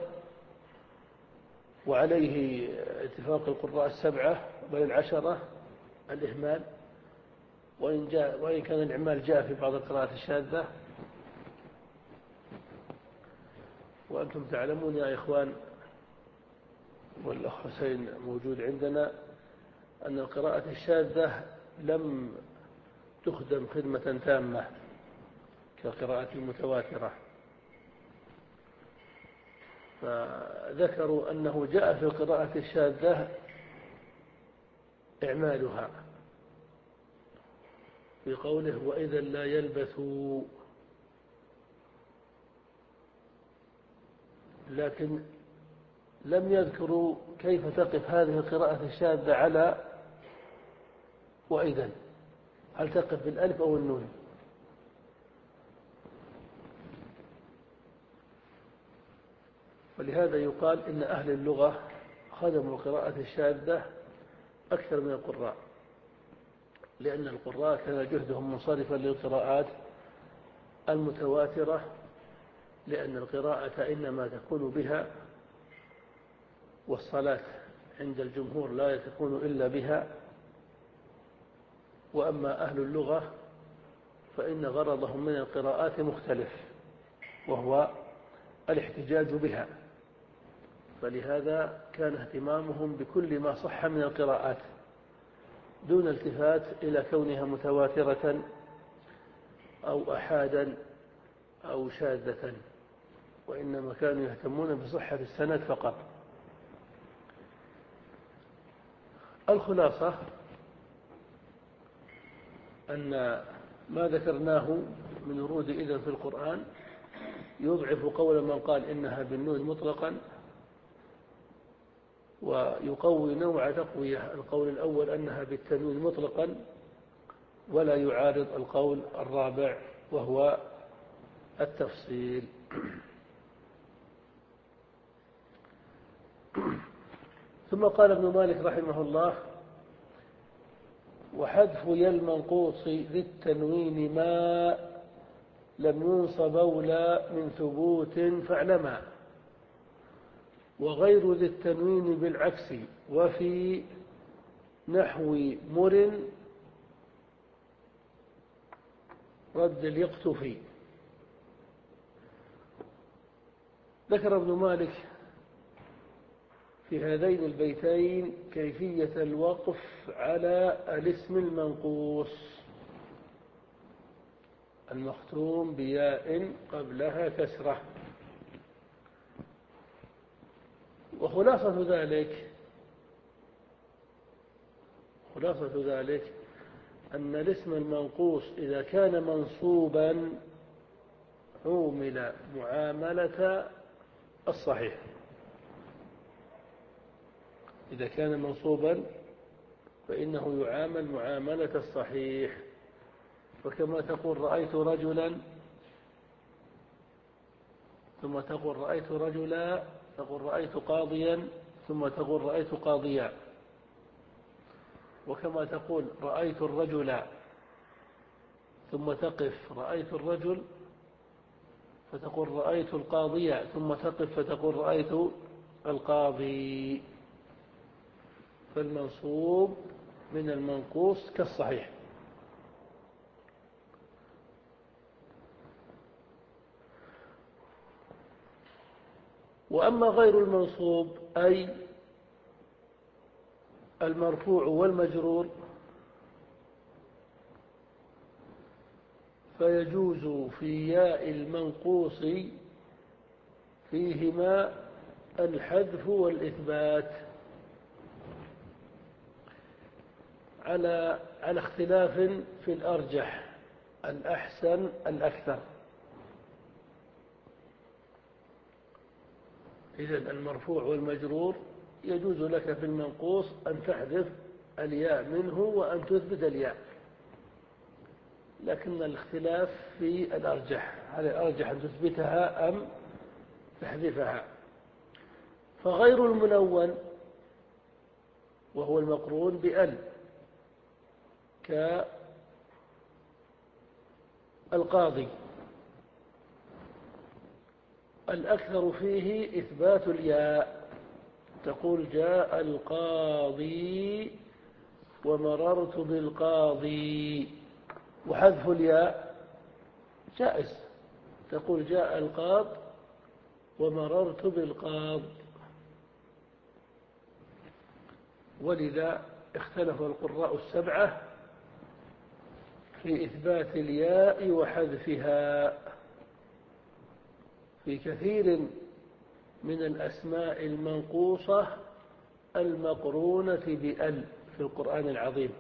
وعليه اتفاق القراء السبعة بل العشرة الإهمال، وإن, جاء وإن كان الإعمال جاء في بعض القراءات الشاذة. وأنتم تعلمون يا إخوان، والأخ حسين موجود عندنا، أن القراءة الشاذة لم تخدم خدمة تامة كقراءة المتواترة، فذكروا أنه جاء في القراءة الشاذة إعمالها في قوله وإذا لا يلبثوا، لكن لم يذكروا كيف تقف هذه القراءة الشاذة على وإذا، هل تقف بالألف أو النون؟ ولهذا يقال إن أهل اللغة خدموا القراءة الشاذة أكثر من القراء، لأن القراء كان جهدهم منصرفا للقراءات المتواترة، لأن القراءة إنما تكون بها، والصلاة عند الجمهور لا تكون إلا بها. وأما أهل اللغة فإن غرضهم من القراءات مختلف، وهو الاحتجاج بها، فلهذا كان اهتمامهم بكل ما صح من القراءات دون التفات إلى كونها متواترة أو أحادا أو شاذة، وإنما كانوا يهتمون بصحة السند فقط. الخلاصة أن ما ذكرناه من ورود إذن في القرآن يضعف قول من قال إنها بالنون مطلقا، ويقوي نوع تقوية القول الأول أنها بالتنوين مطلقا، ولا يعارض القول الرابع وهو التفصيل. ثم قال ابن مالك رحمه الله وحذف يا المنقوص ذي التنوين ما لم ينصب أولى من ثبوت فاعلما، وغير ذي التنوين بالعكس وفي نحو مر رد اليقتفي. ذكر ابن مالك في هذين البيتين كيفية الوقف على الاسم المنقوص المختوم بياء قبلها كسرة. وخلاصة ذلك خلاصة ذلك أن الاسم المنقوص إذا كان منصوبا عومل معاملة الصحيح. إذا كان منصوبا فإنه يعامل معاملة الصحيح، وكما تقول رأيت رجلا ثم تقول رأيت رجلا، تقول رأيت قاضيا ثم تقول رأيت قاضيا. وكما تقول رأيت الرجل ثم تقف رأيت الرجل، فتقول رأيت القاضي ثم تقف فتقول رأيت القاضي. فالمنصوب من المنقوص كالصحيح. وأما غير المنصوب أي المرفوع والمجرور فيجوز في ياء المنقوص فيهما الحذف والإثبات على على اختلاف في الأرجح الأحسن الأكثر. إذن المرفوع والمجرور يجوز لك في المنقوص أن تحذف الياء منه وأن تثبت الياء، لكن الاختلاف في الأرجح، هل الأرجح أن تثبتها أم تحذفها. فغير المنون وهو المقرون بأل كالقاضي الأكثر فيه إثبات الياء، تقول جاء القاضي ومررت بالقاضي، وحذف الياء جائز، تقول جاء القاض ومررت بالقاض. ولذا اختلف القراء السبعة في إثبات الياء وحذفها في كثير من الأسماء المنقوصة المقرونة بأل في القرآن العظيم،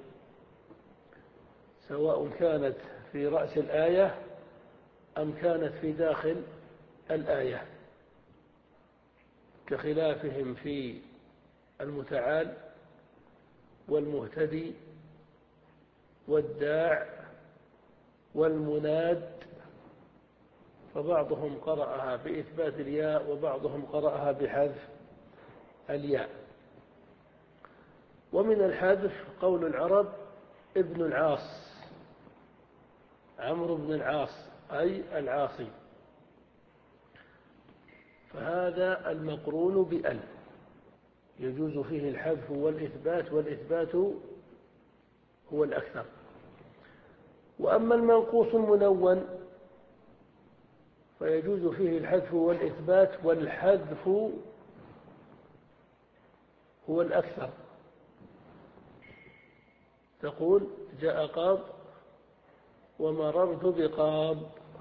سواء كانت في رأس الآية أم كانت في داخل الآية، كخلافهم في المتعال والمهتدي والداع والمناد، فبعضهم قرأها بإثبات الياء وبعضهم قرأها بحذف الياء. ومن الحذف قول العرب ابن العاص، عمرو بن العاص أي العاصي، فهذا المقرون بأل يجوز فيه الحذف والإثبات، والإثبات هو الأكثر. وأما المنقوص المنون فيجوز فيه الحذف والإثبات، والحذف هو الأكثر، تقول جاء قاض ومررت بقاض،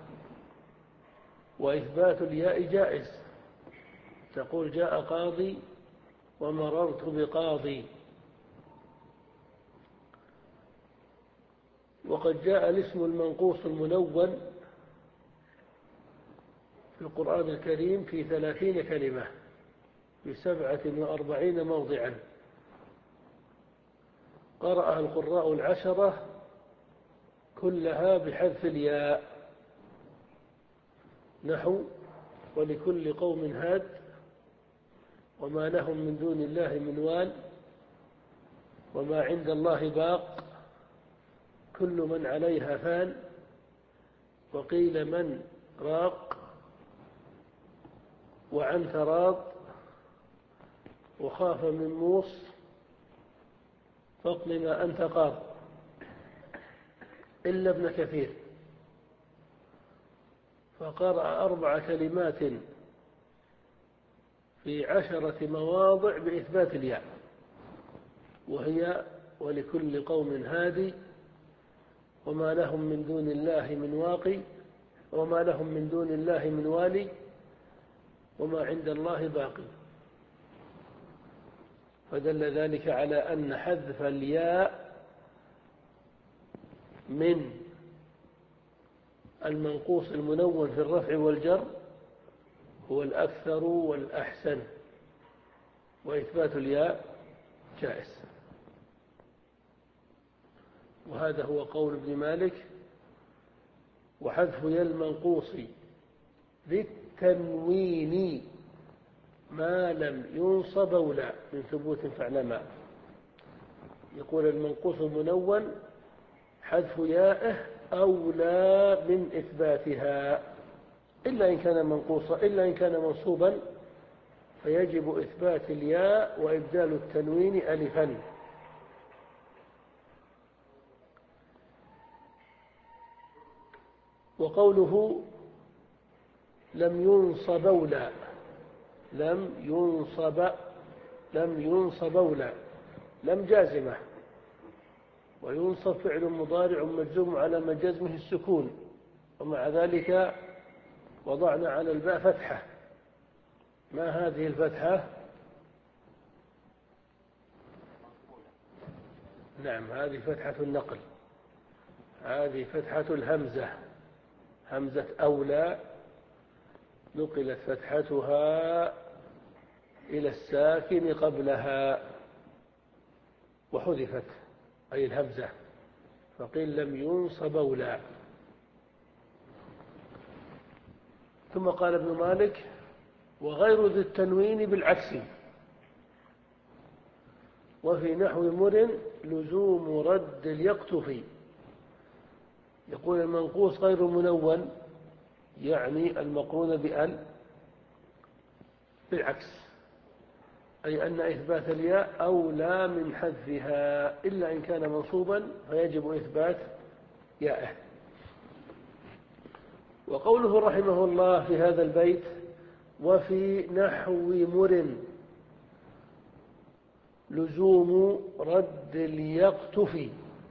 وإثبات الياء جائز، تقول جاء قاضي ومررت بقاضي. وقد جاء الاسم المنقوص المنون في القرآن الكريم في ثلاثين كلمة في سبعة وأربعين موضعا، قرأها القراء العشرة كلها بحذف الياء، نحو ولكل قوم هاد وما لهم من دون الله من وال وما عند الله باق كل من عليها فان وقيل من راق وعن تراض وخاف من موص فاقل ما أنت قاض إلا ابن كثير، فقرأ أربع كلمات في عشرة مواضع بإثبات الياء، وهي ولكل قوم هادي وما لهم من دون الله من واقي وما لهم من دون الله من والي وما عند الله باقي. فدل ذلك على أن حذف الياء من المنقوص المنون في الرفع والجر هو الأكثر والأحسن، وإثبات الياء جائز. وهذا هو قول ابن مالك: وحذف يا المنقوص بالتنوين ما لم ينصب ولا من ثبوت فاعلما. يقول المنقوص المنون حذف يائه أولى من إثباتها، إلا إن كان منقوصا، إلا إن كان منصوبا فيجب إثبات الياء وإبدال التنوين ألفا. وقوله لم ينصب أولى، لم ينصب لم ينصب أولى، لم جازمة، وينصب فعل مضارع مجزوم على ما جزمه السكون، ومع ذلك وضعنا على الباء فتحة. ما هذه الفتحة؟ نعم، هذه فتحة النقل، هذه فتحة الهمزة، همزة أولى نقلت فتحتها إلى الساكن قبلها وحذفت، أي الهمزة، فقيل لم ينصب أولى. ثم قال ابن مالك وغير ذي التنوين بالعكس، وفي نحو مر لزوم رد اليقطف. يقول المنقوص غير منون يعني المقرون بأل بالعكس، أي أن إثبات الياء أولى من حذفها، إلا إن كان منصوبا فيجب إثبات يائه. وقوله رحمه الله في هذا البيت وفي نحو مر لزوم رد اليقطف،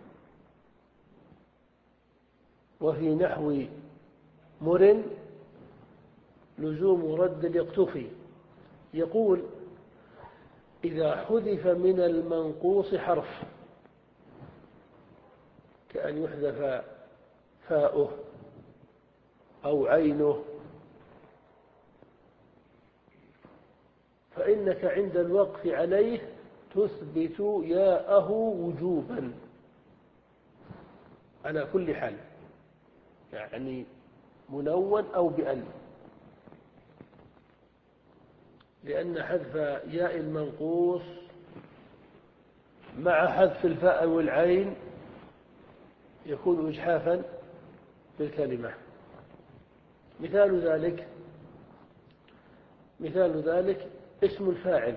وفي نحو مر لزوم رد اليقطف. يقول إذا حذف من المنقوص حرف كأن يحذف فاؤه أو عينه، فإنك عند الوقف عليه تثبت ياءه وجوبا على كل حال، يعني منون أو بأل، لأن حذف ياء المنقوص مع حذف الفاء والعين يكون إجحافا بالكلمة. مثال ذلك مثال ذلك اسم الفاعل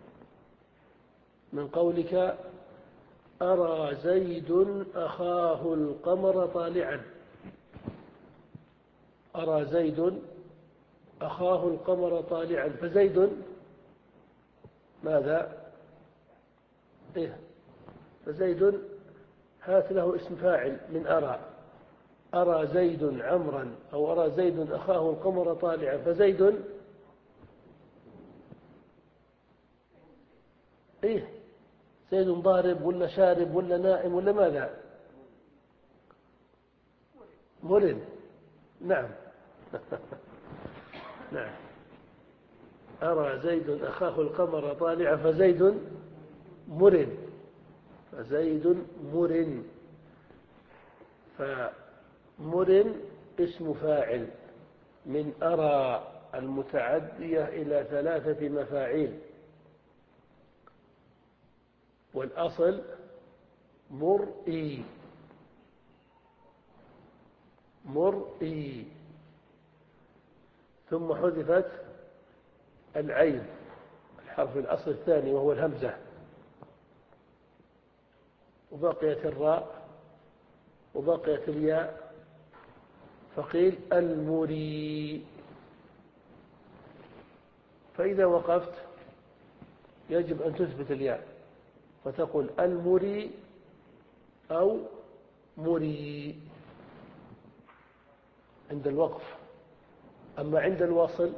من قولك أرى زيد أخاه القمر طالعا، أرى زيد أخاه القمر طالعا، فزيد ماذا؟ إيه؟ فزيد هات له اسم فاعل من أرى، أرى زيد عمرا أو أرى زيد أخاه القمر طالعا، فزيد إيه؟ زيد ضارب ولا شارب ولا نائم ولا ماذا؟ مرن. نعم. نعم، أرى زيد أخاه القمر طالعا فزيد مرن، فزيد مرن، فمرن اسم فاعل من أرى المتعدية إلى ثلاثة مفاعيل، والأصل مرئي، مرئي، ثم حذفت العين الحرف الأصل الثاني وهو الهمزة، وبقيت الراء وبقيت الياء، فقيل المري. فإذا وقفت يجب أن تثبت الياء فتقول المري أو مري عند الوقف. أما عند الوصل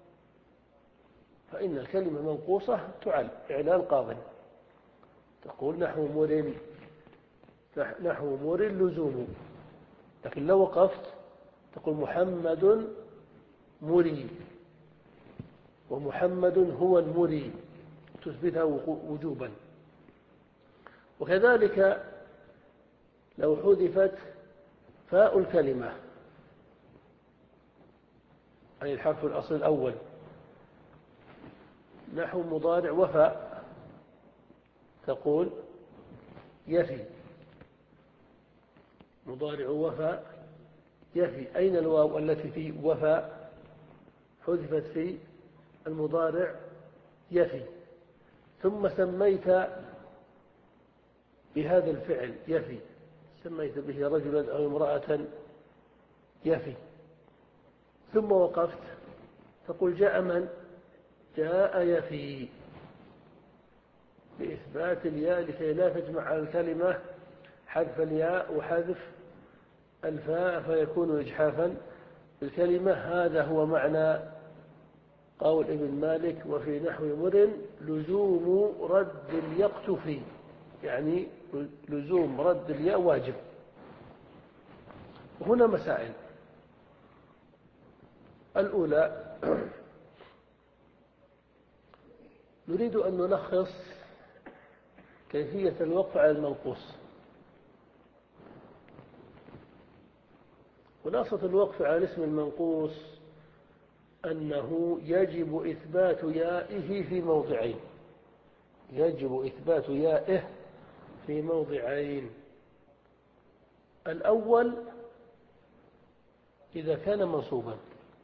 فإن الكلمة منقوصة تعل إعلان قاضٍ، تقول نحو مر، نحو مر لزوم، لكن لو وقفت تقول محمد مري، ومحمد هو المري، تثبتها وجوبا. وكذلك لو حذفت فاء الكلمة أي الحرف الأصل الأول نحو مضارع وفاء، تقول يفي، مضارع وفى يفي. أين الواو التي في وفى؟ حذفت في المضارع يفي. ثم سميت بهذا الفعل يفي، سميت به رجلا أو امرأة يفي، ثم وقفت تقول جاء من؟ جاء يفي، بإثبات الياء لكي لا تجمع على الكلمة حذف الياء وحذف الفاء فيكون إجحافا بالكلمة. هذا هو معنى قول ابن مالك وفي نحو مر لزوم رد اليقتفي، يعني لزوم رد الياء واجب. هنا مسائل. الأولى نريد أن نلخص كيفية الوقف على المنقوص. خلاصة الوقف على الاسم المنقوص أنه يجب إثبات يائه في موضعين، يجب إثبات يائه في موضعين. الأول إذا كان منصوبا،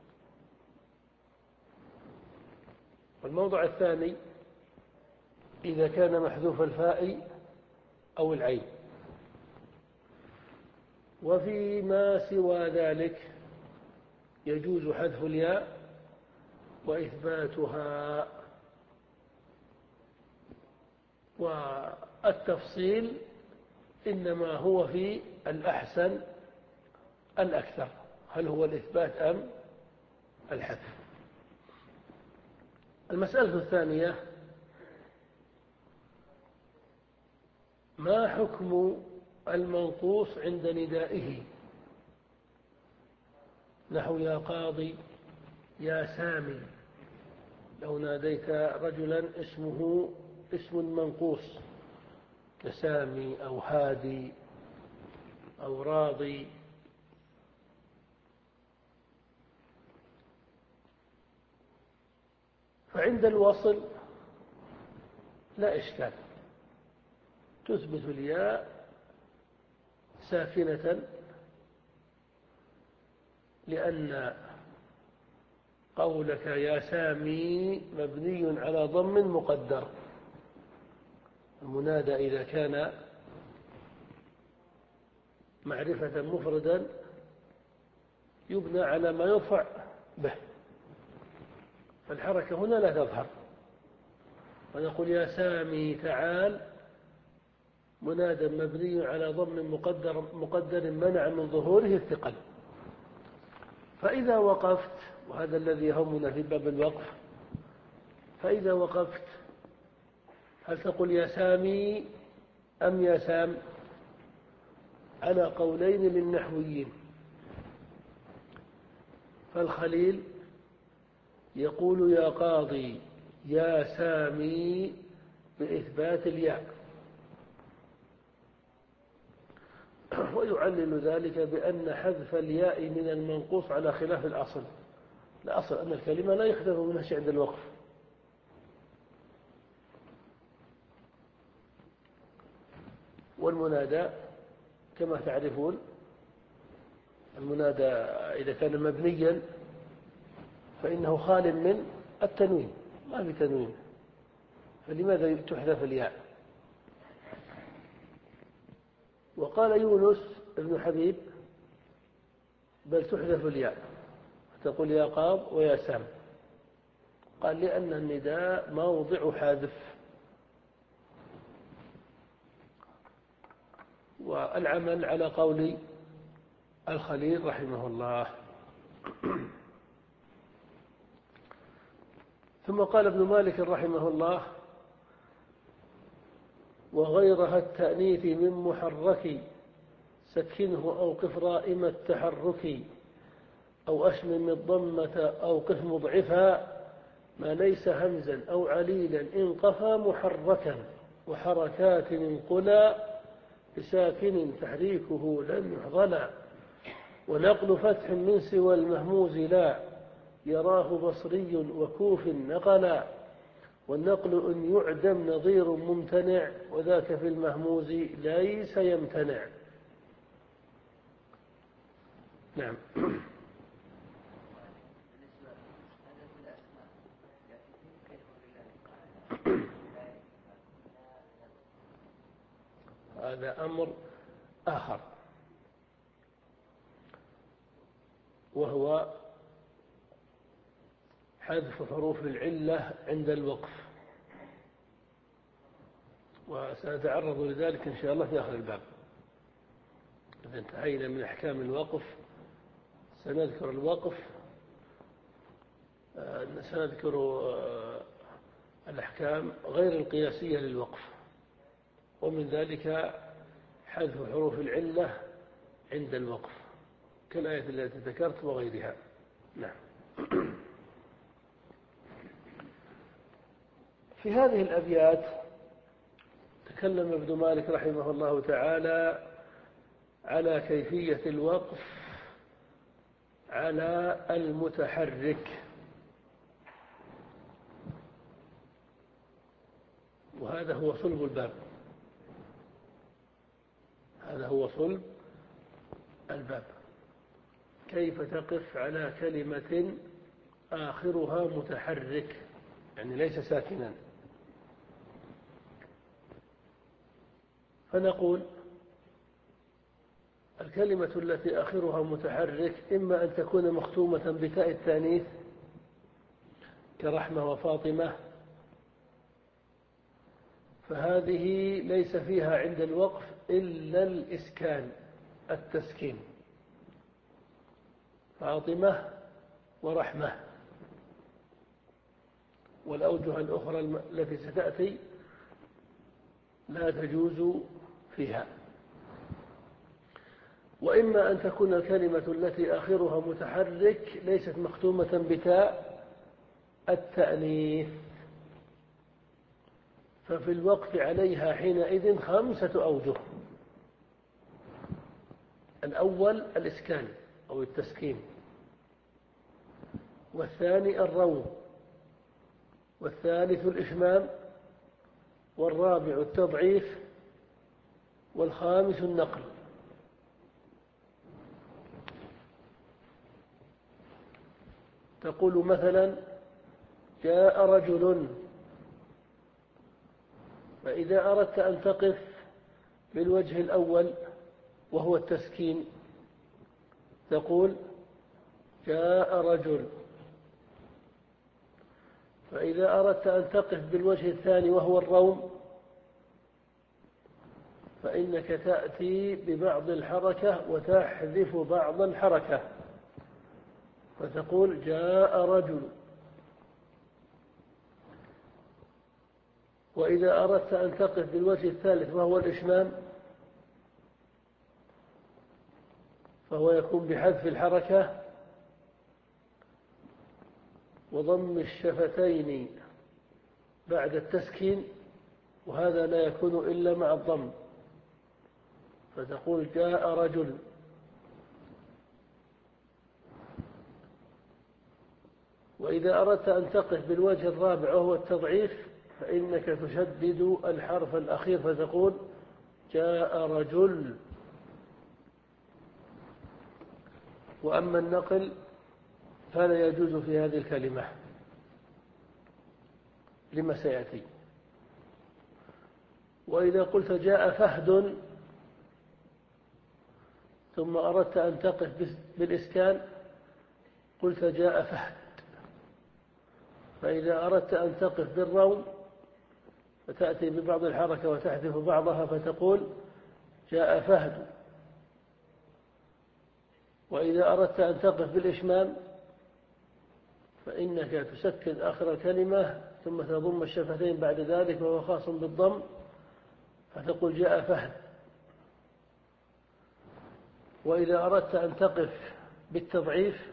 والموضع الثاني إذا كان محذوف الفاء أو العين. وفيما سوى ذلك يجوز حذف الياء وإثباتها. والتفصيل إنما هو في الأحسن الأكثر، هل هو الإثبات أم الحذف. المسألة الثانية ما حكم المنقوص عند ندائه، نحو يا قاضي يا سامي. لو ناديت رجلا اسمه اسم منقوص كسامي أو هادي أو راضي، فعند الوصل لا إشكال، تثبت الياء ساكنة، لأن قولك يا سامي مبني على ضم مقدر. المنادى إذا كان معرفة مفردا يبنى على ما يرفع به، فالحركة هنا لا تظهر. ونقول يا سامي تعال، منادى مبني على ضم مقدر مقدر منع من ظهوره الثقل. فإذا وقفت، وهذا الذي يهمنا في باب الوقف، فإذا وقفت هل تقول يا سامي أم يا سام؟ على قولين للنحويين. فالخليل يقول يا قاضي يا سامي بإثبات الياء، ويعلل ذلك بأن حذف الياء من المنقوص على خلاف الأصل. الأصل أن الكلمة لا يحذف منها شيء عند الوقف. والمنادى كما تعرفون، المنادى إذا كان مبنيا فإنه خال من التنوين، ما في تنوين، فلماذا تحذف الياء؟ وقال يونس بن حبيب بل تحذف الياء، تقول يا قاض ويا سام. قال لأن النداء موضع حذف. والعمل على قول الخليل رحمه الله. ثم قال ابن مالك رحمه الله وغيرها التأنيث من محرك سكنه أو قف رائم التحرك أو أشمم الضمة أو قف مضعفا ما ليس همزا أو عليلا إن قفى محركا وحركات انقلا بساكن تحريكه لم يحضلا ونقل فتح من سوى المهموز لا يراه بصري وكوف نقلا والنقل إن يعدم نظير ممتنع، وذاك في المهموز ليس يمتنع. نعم. هذا أمر آخر، وهو حذف حروف العلة عند الوقف، وسنتعرض لذلك إن شاء الله في آخر الباب. إذا انتهينا من أحكام الوقف سنذكر الوقف، سنذكر الأحكام غير القياسية للوقف، ومن ذلك حذف حروف العلة عند الوقف كالآية التي ذكرت وغيرها. نعم. في هذه الأبيات تكلم ابن مالك رحمه الله تعالى على كيفية الوقف على المتحرك، وهذا هو صلب الباب، هذا هو صلب الباب. كيف تقف على كلمة آخرها متحرك، يعني ليس ساكنا؟ فنقول الكلمة التي آخرها متحرك إما أن تكون مختومة بتاء التانيث كرحمة وفاطمة، فهذه ليس فيها عند الوقف إلا الإسكان التسكين، فاطمة ورحمة. والأوجه الأخرى التي ستأتي لا تجوز فيها. وإما أن تكون الكلمة التي آخرها متحرك ليست مختومة بتاء التأنيث، ففي الوقف عليها حينئذ خمسة أوجه. الأول الإسكان أو التسكين، والثاني الروم، والثالث الإشمام، والرابع التضعيف، والخامس النقل. تقول مثلا جاء رجل، فإذا أردت أن تقف بالوجه الأول وهو التسكين تقول جاء رجل، فإذا أردت أن تقف بالوجه الثاني وهو الروم فإنك تأتي ببعض الحركة وتحذف بعض الحركة فتقول جاء رجل. وإذا أردت أن تقف بالوجه الثالث وهو الإشمام فهو يكون بحذف الحركة وضم الشفتين بعد التسكين، وهذا لا يكون إلا مع الضم، فتقول جاء رجل. وإذا أردت أن تقف بالوجه الرابع وهو التضعيف فإنك تشدد الحرف الأخير فتقول جاء رجل. وأما النقل فلا يجوز في هذه الكلمة لما سيأتي. وإذا قلت جاء فهد ثم أردت أن تقف بالإسكان قلت جاء فهد، فإذا أردت أن تقف بالروم فتأتي ببعض الحركة وتحذف بعضها فتقول جاء فهد. وإذا أردت أن تقف بالإشمام فإنك تسكن آخر الكلمة ثم تضم الشفتين بعد ذلك وهو خاص بالضم فتقول جاء فهد. وإذا أردت أن تقف بالتضعيف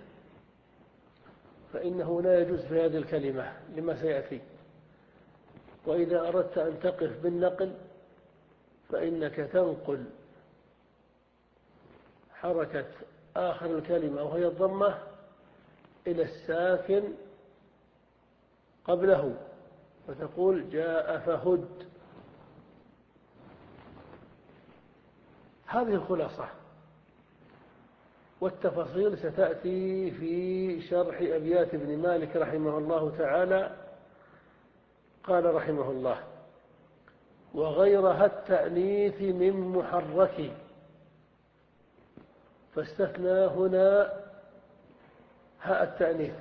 فإنه لا يجوز في هذه الكلمة لما سيأتي. وإذا أردت أن تقف بالنقل فإنك تنقل حركة آخر الكلمة وهي الضمة إلى الساكن قبله فتقول جاء فهد. هذه الخلاصة، والتفاصيل ستأتي في شرح أبيات ابن مالك رحمه الله تعالى. قال رحمه الله: وغيرها التأنيث من محرك. فاستثنى هنا هاء التأنيث،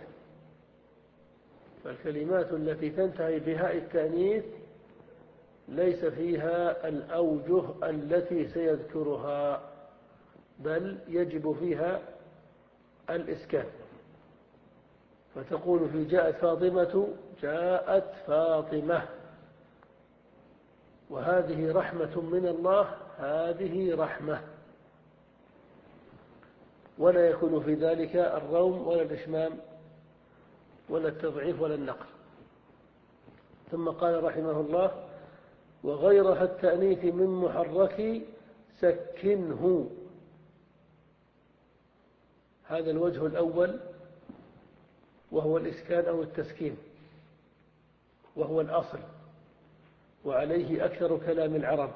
فالكلمات التي تنتهي بهاء التأنيث ليس فيها الأوجه التي سيذكرها، بل يجب فيها الإسكان. فتقول في جاءت فاطمة جاءت فاطمة، وهذه رحمة من الله، هذه رحمة، ولا يكون في ذلك الروم ولا الإشمام ولا التضعيف ولا النقل. ثم قال رحمه الله: وغيرها التأنيث من محرك سكنه. هذا الوجه الأول، وهو الإسكان أو التسكين، وهو الأصل، وعليه أكثر كلام العرب،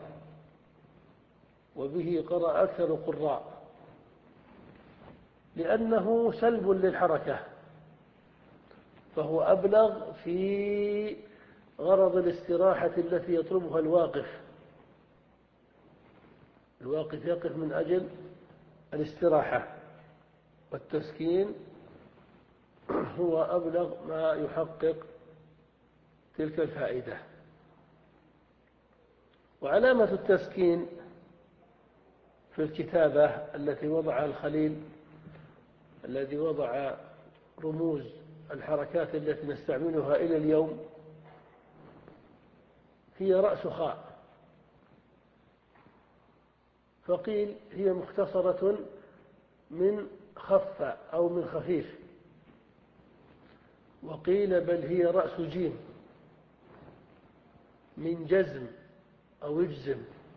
وبه قرأ أكثر القراء، لأنه سلب للحركة، فهو أبلغ في غرض الاستراحة التي يطلبها الواقف. الواقف يقف من أجل الاستراحة، والتسكين هو أبلغ ما يحقق تلك الفائدة. وعلامة التسكين في الكتابة التي وضعها الخليل، الذي وضع رموز الحركات التي نستعملها إلى اليوم، هي رأس خاء، فقيل هي مختصرة من خف أو من خفيف، وقيل بل هي رأس جيم من جزم أو اجزم،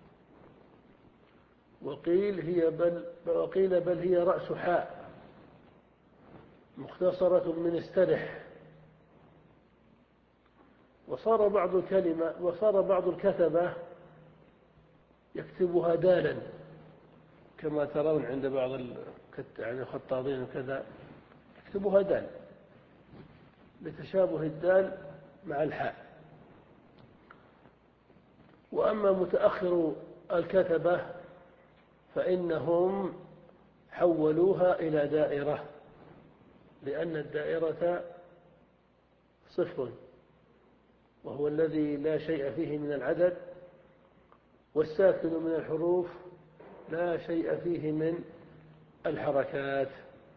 وقيل هي بل وقيل بل هي رأس حاء مختصرة من استرح. وصار بعض الكلمة وصار بعض الكتبة يكتبها دالا، كما ترون عند بعض يعني الخطاطين وكذا، يكتبها دال لتشابه الدال مع الحاء. وأما متأخر الكتبة فإنهم حولوها إلى دائرة، لأن الدائرة صفر، وهو الذي لا شيء فيه من العدد، والساكن من الحروف لا شيء فيه من الحركات.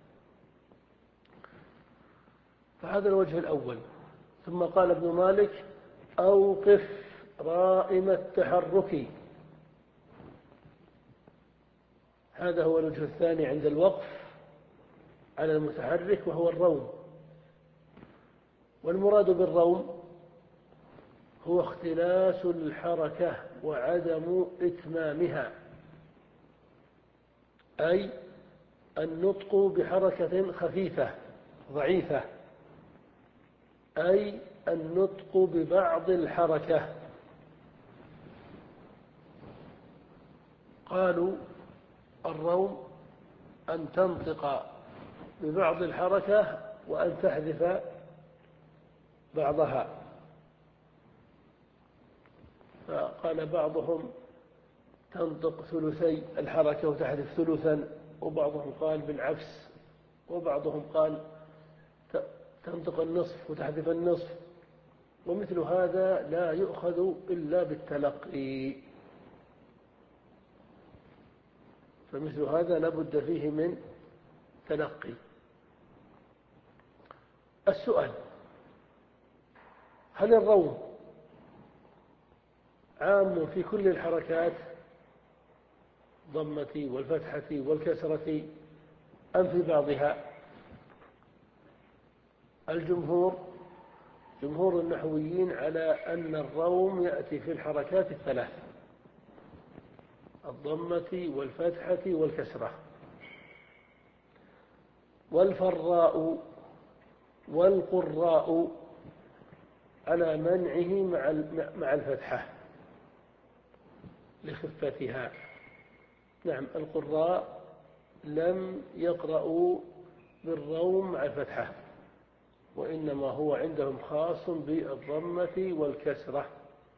فهذا الوجه الأول. ثم قال ابن مالك: أوقف رائم التحرك. هذا هو الوجه الثاني عند الوقف على المتحرك، وهو الروم. والمراد بالروم هو اختلاس الحركة وعدم إتمامها، أي النطق بحركة خفيفة ضعيفة، أي النطق ببعض الحركة. قالوا الروم أن تنطق ببعض الحركة وأن تحذف بعضها. فقال بعضهم تنطق ثلثي الحركة وتحذف ثلثا، وبعضهم قال بالعكس، وبعضهم قال تنطق النصف وتحذف النصف. ومثل هذا لا يؤخذ إلا بالتلقي، فمثل هذا لا بد فيه من تلقي. السؤال: هل الروم عام في كل الحركات ضمة والفتحة والكسرة أم في بعضها؟ الجمهور جمهور النحويين على أن الروم يأتي في الحركات الثلاث: الضمة والفتحة والكسرة. والفراء والقراء على منعه مع الفتحة لخفتها. نعم، القراء لم يقرأوا بالروم مع الفتحة، وإنما هو عندهم خاص بالضمة والكسرة،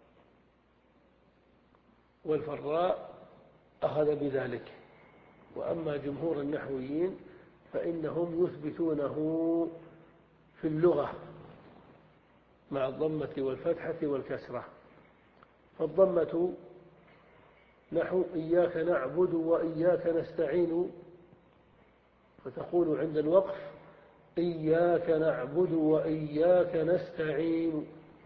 والفراء أخذ بذلك. وأما جمهور النحويين فإنهم يثبتونه في اللغة مع الضمة والفتحة والكسرة. فالضمة نحو إياك نعبد وإياك نستعين، فتقول عند الوقف إياك نعبد وإياك نستعين.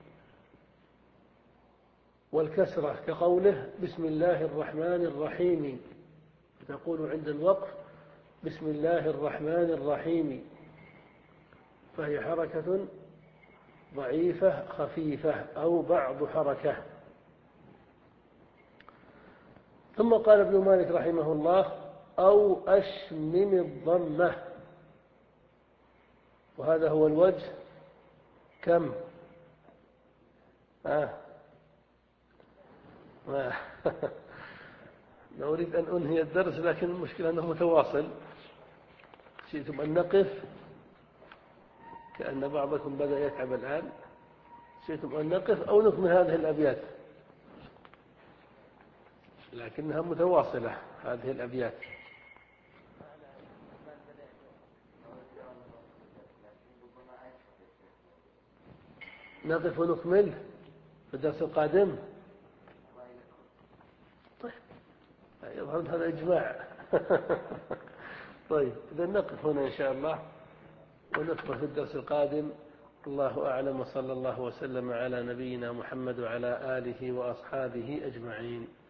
والكسرة كقوله بسم الله الرحمن الرحيم، فتقول عند الوقف بسم الله الرحمن الرحيم، فهي حركة ضعيفة خفيفة أو بعض حركة. ثم قال ابن مالك رحمه الله أو أشمم الضمة، وهذا هو الوجه كم؟ آه. آه. لا أريد أن أنهي الدرس، لكن المشكلة أنه متواصل. شئتم أن نقف، كأن بعضكم بدأ يتعب الآن. شئتم أن نقف أو نكمل هذه الأبيات، لكنها متواصلة هذه الأبيات. نقف ونكمل في الدرس القادم. طيب، يظهر هذا إجماع. طيب، إذا نقف هنا إن شاء الله ونكمل في الدرس القادم. الله أعلم، وصلى الله وسلم على نبينا محمد وعلى آله وأصحابه أجمعين.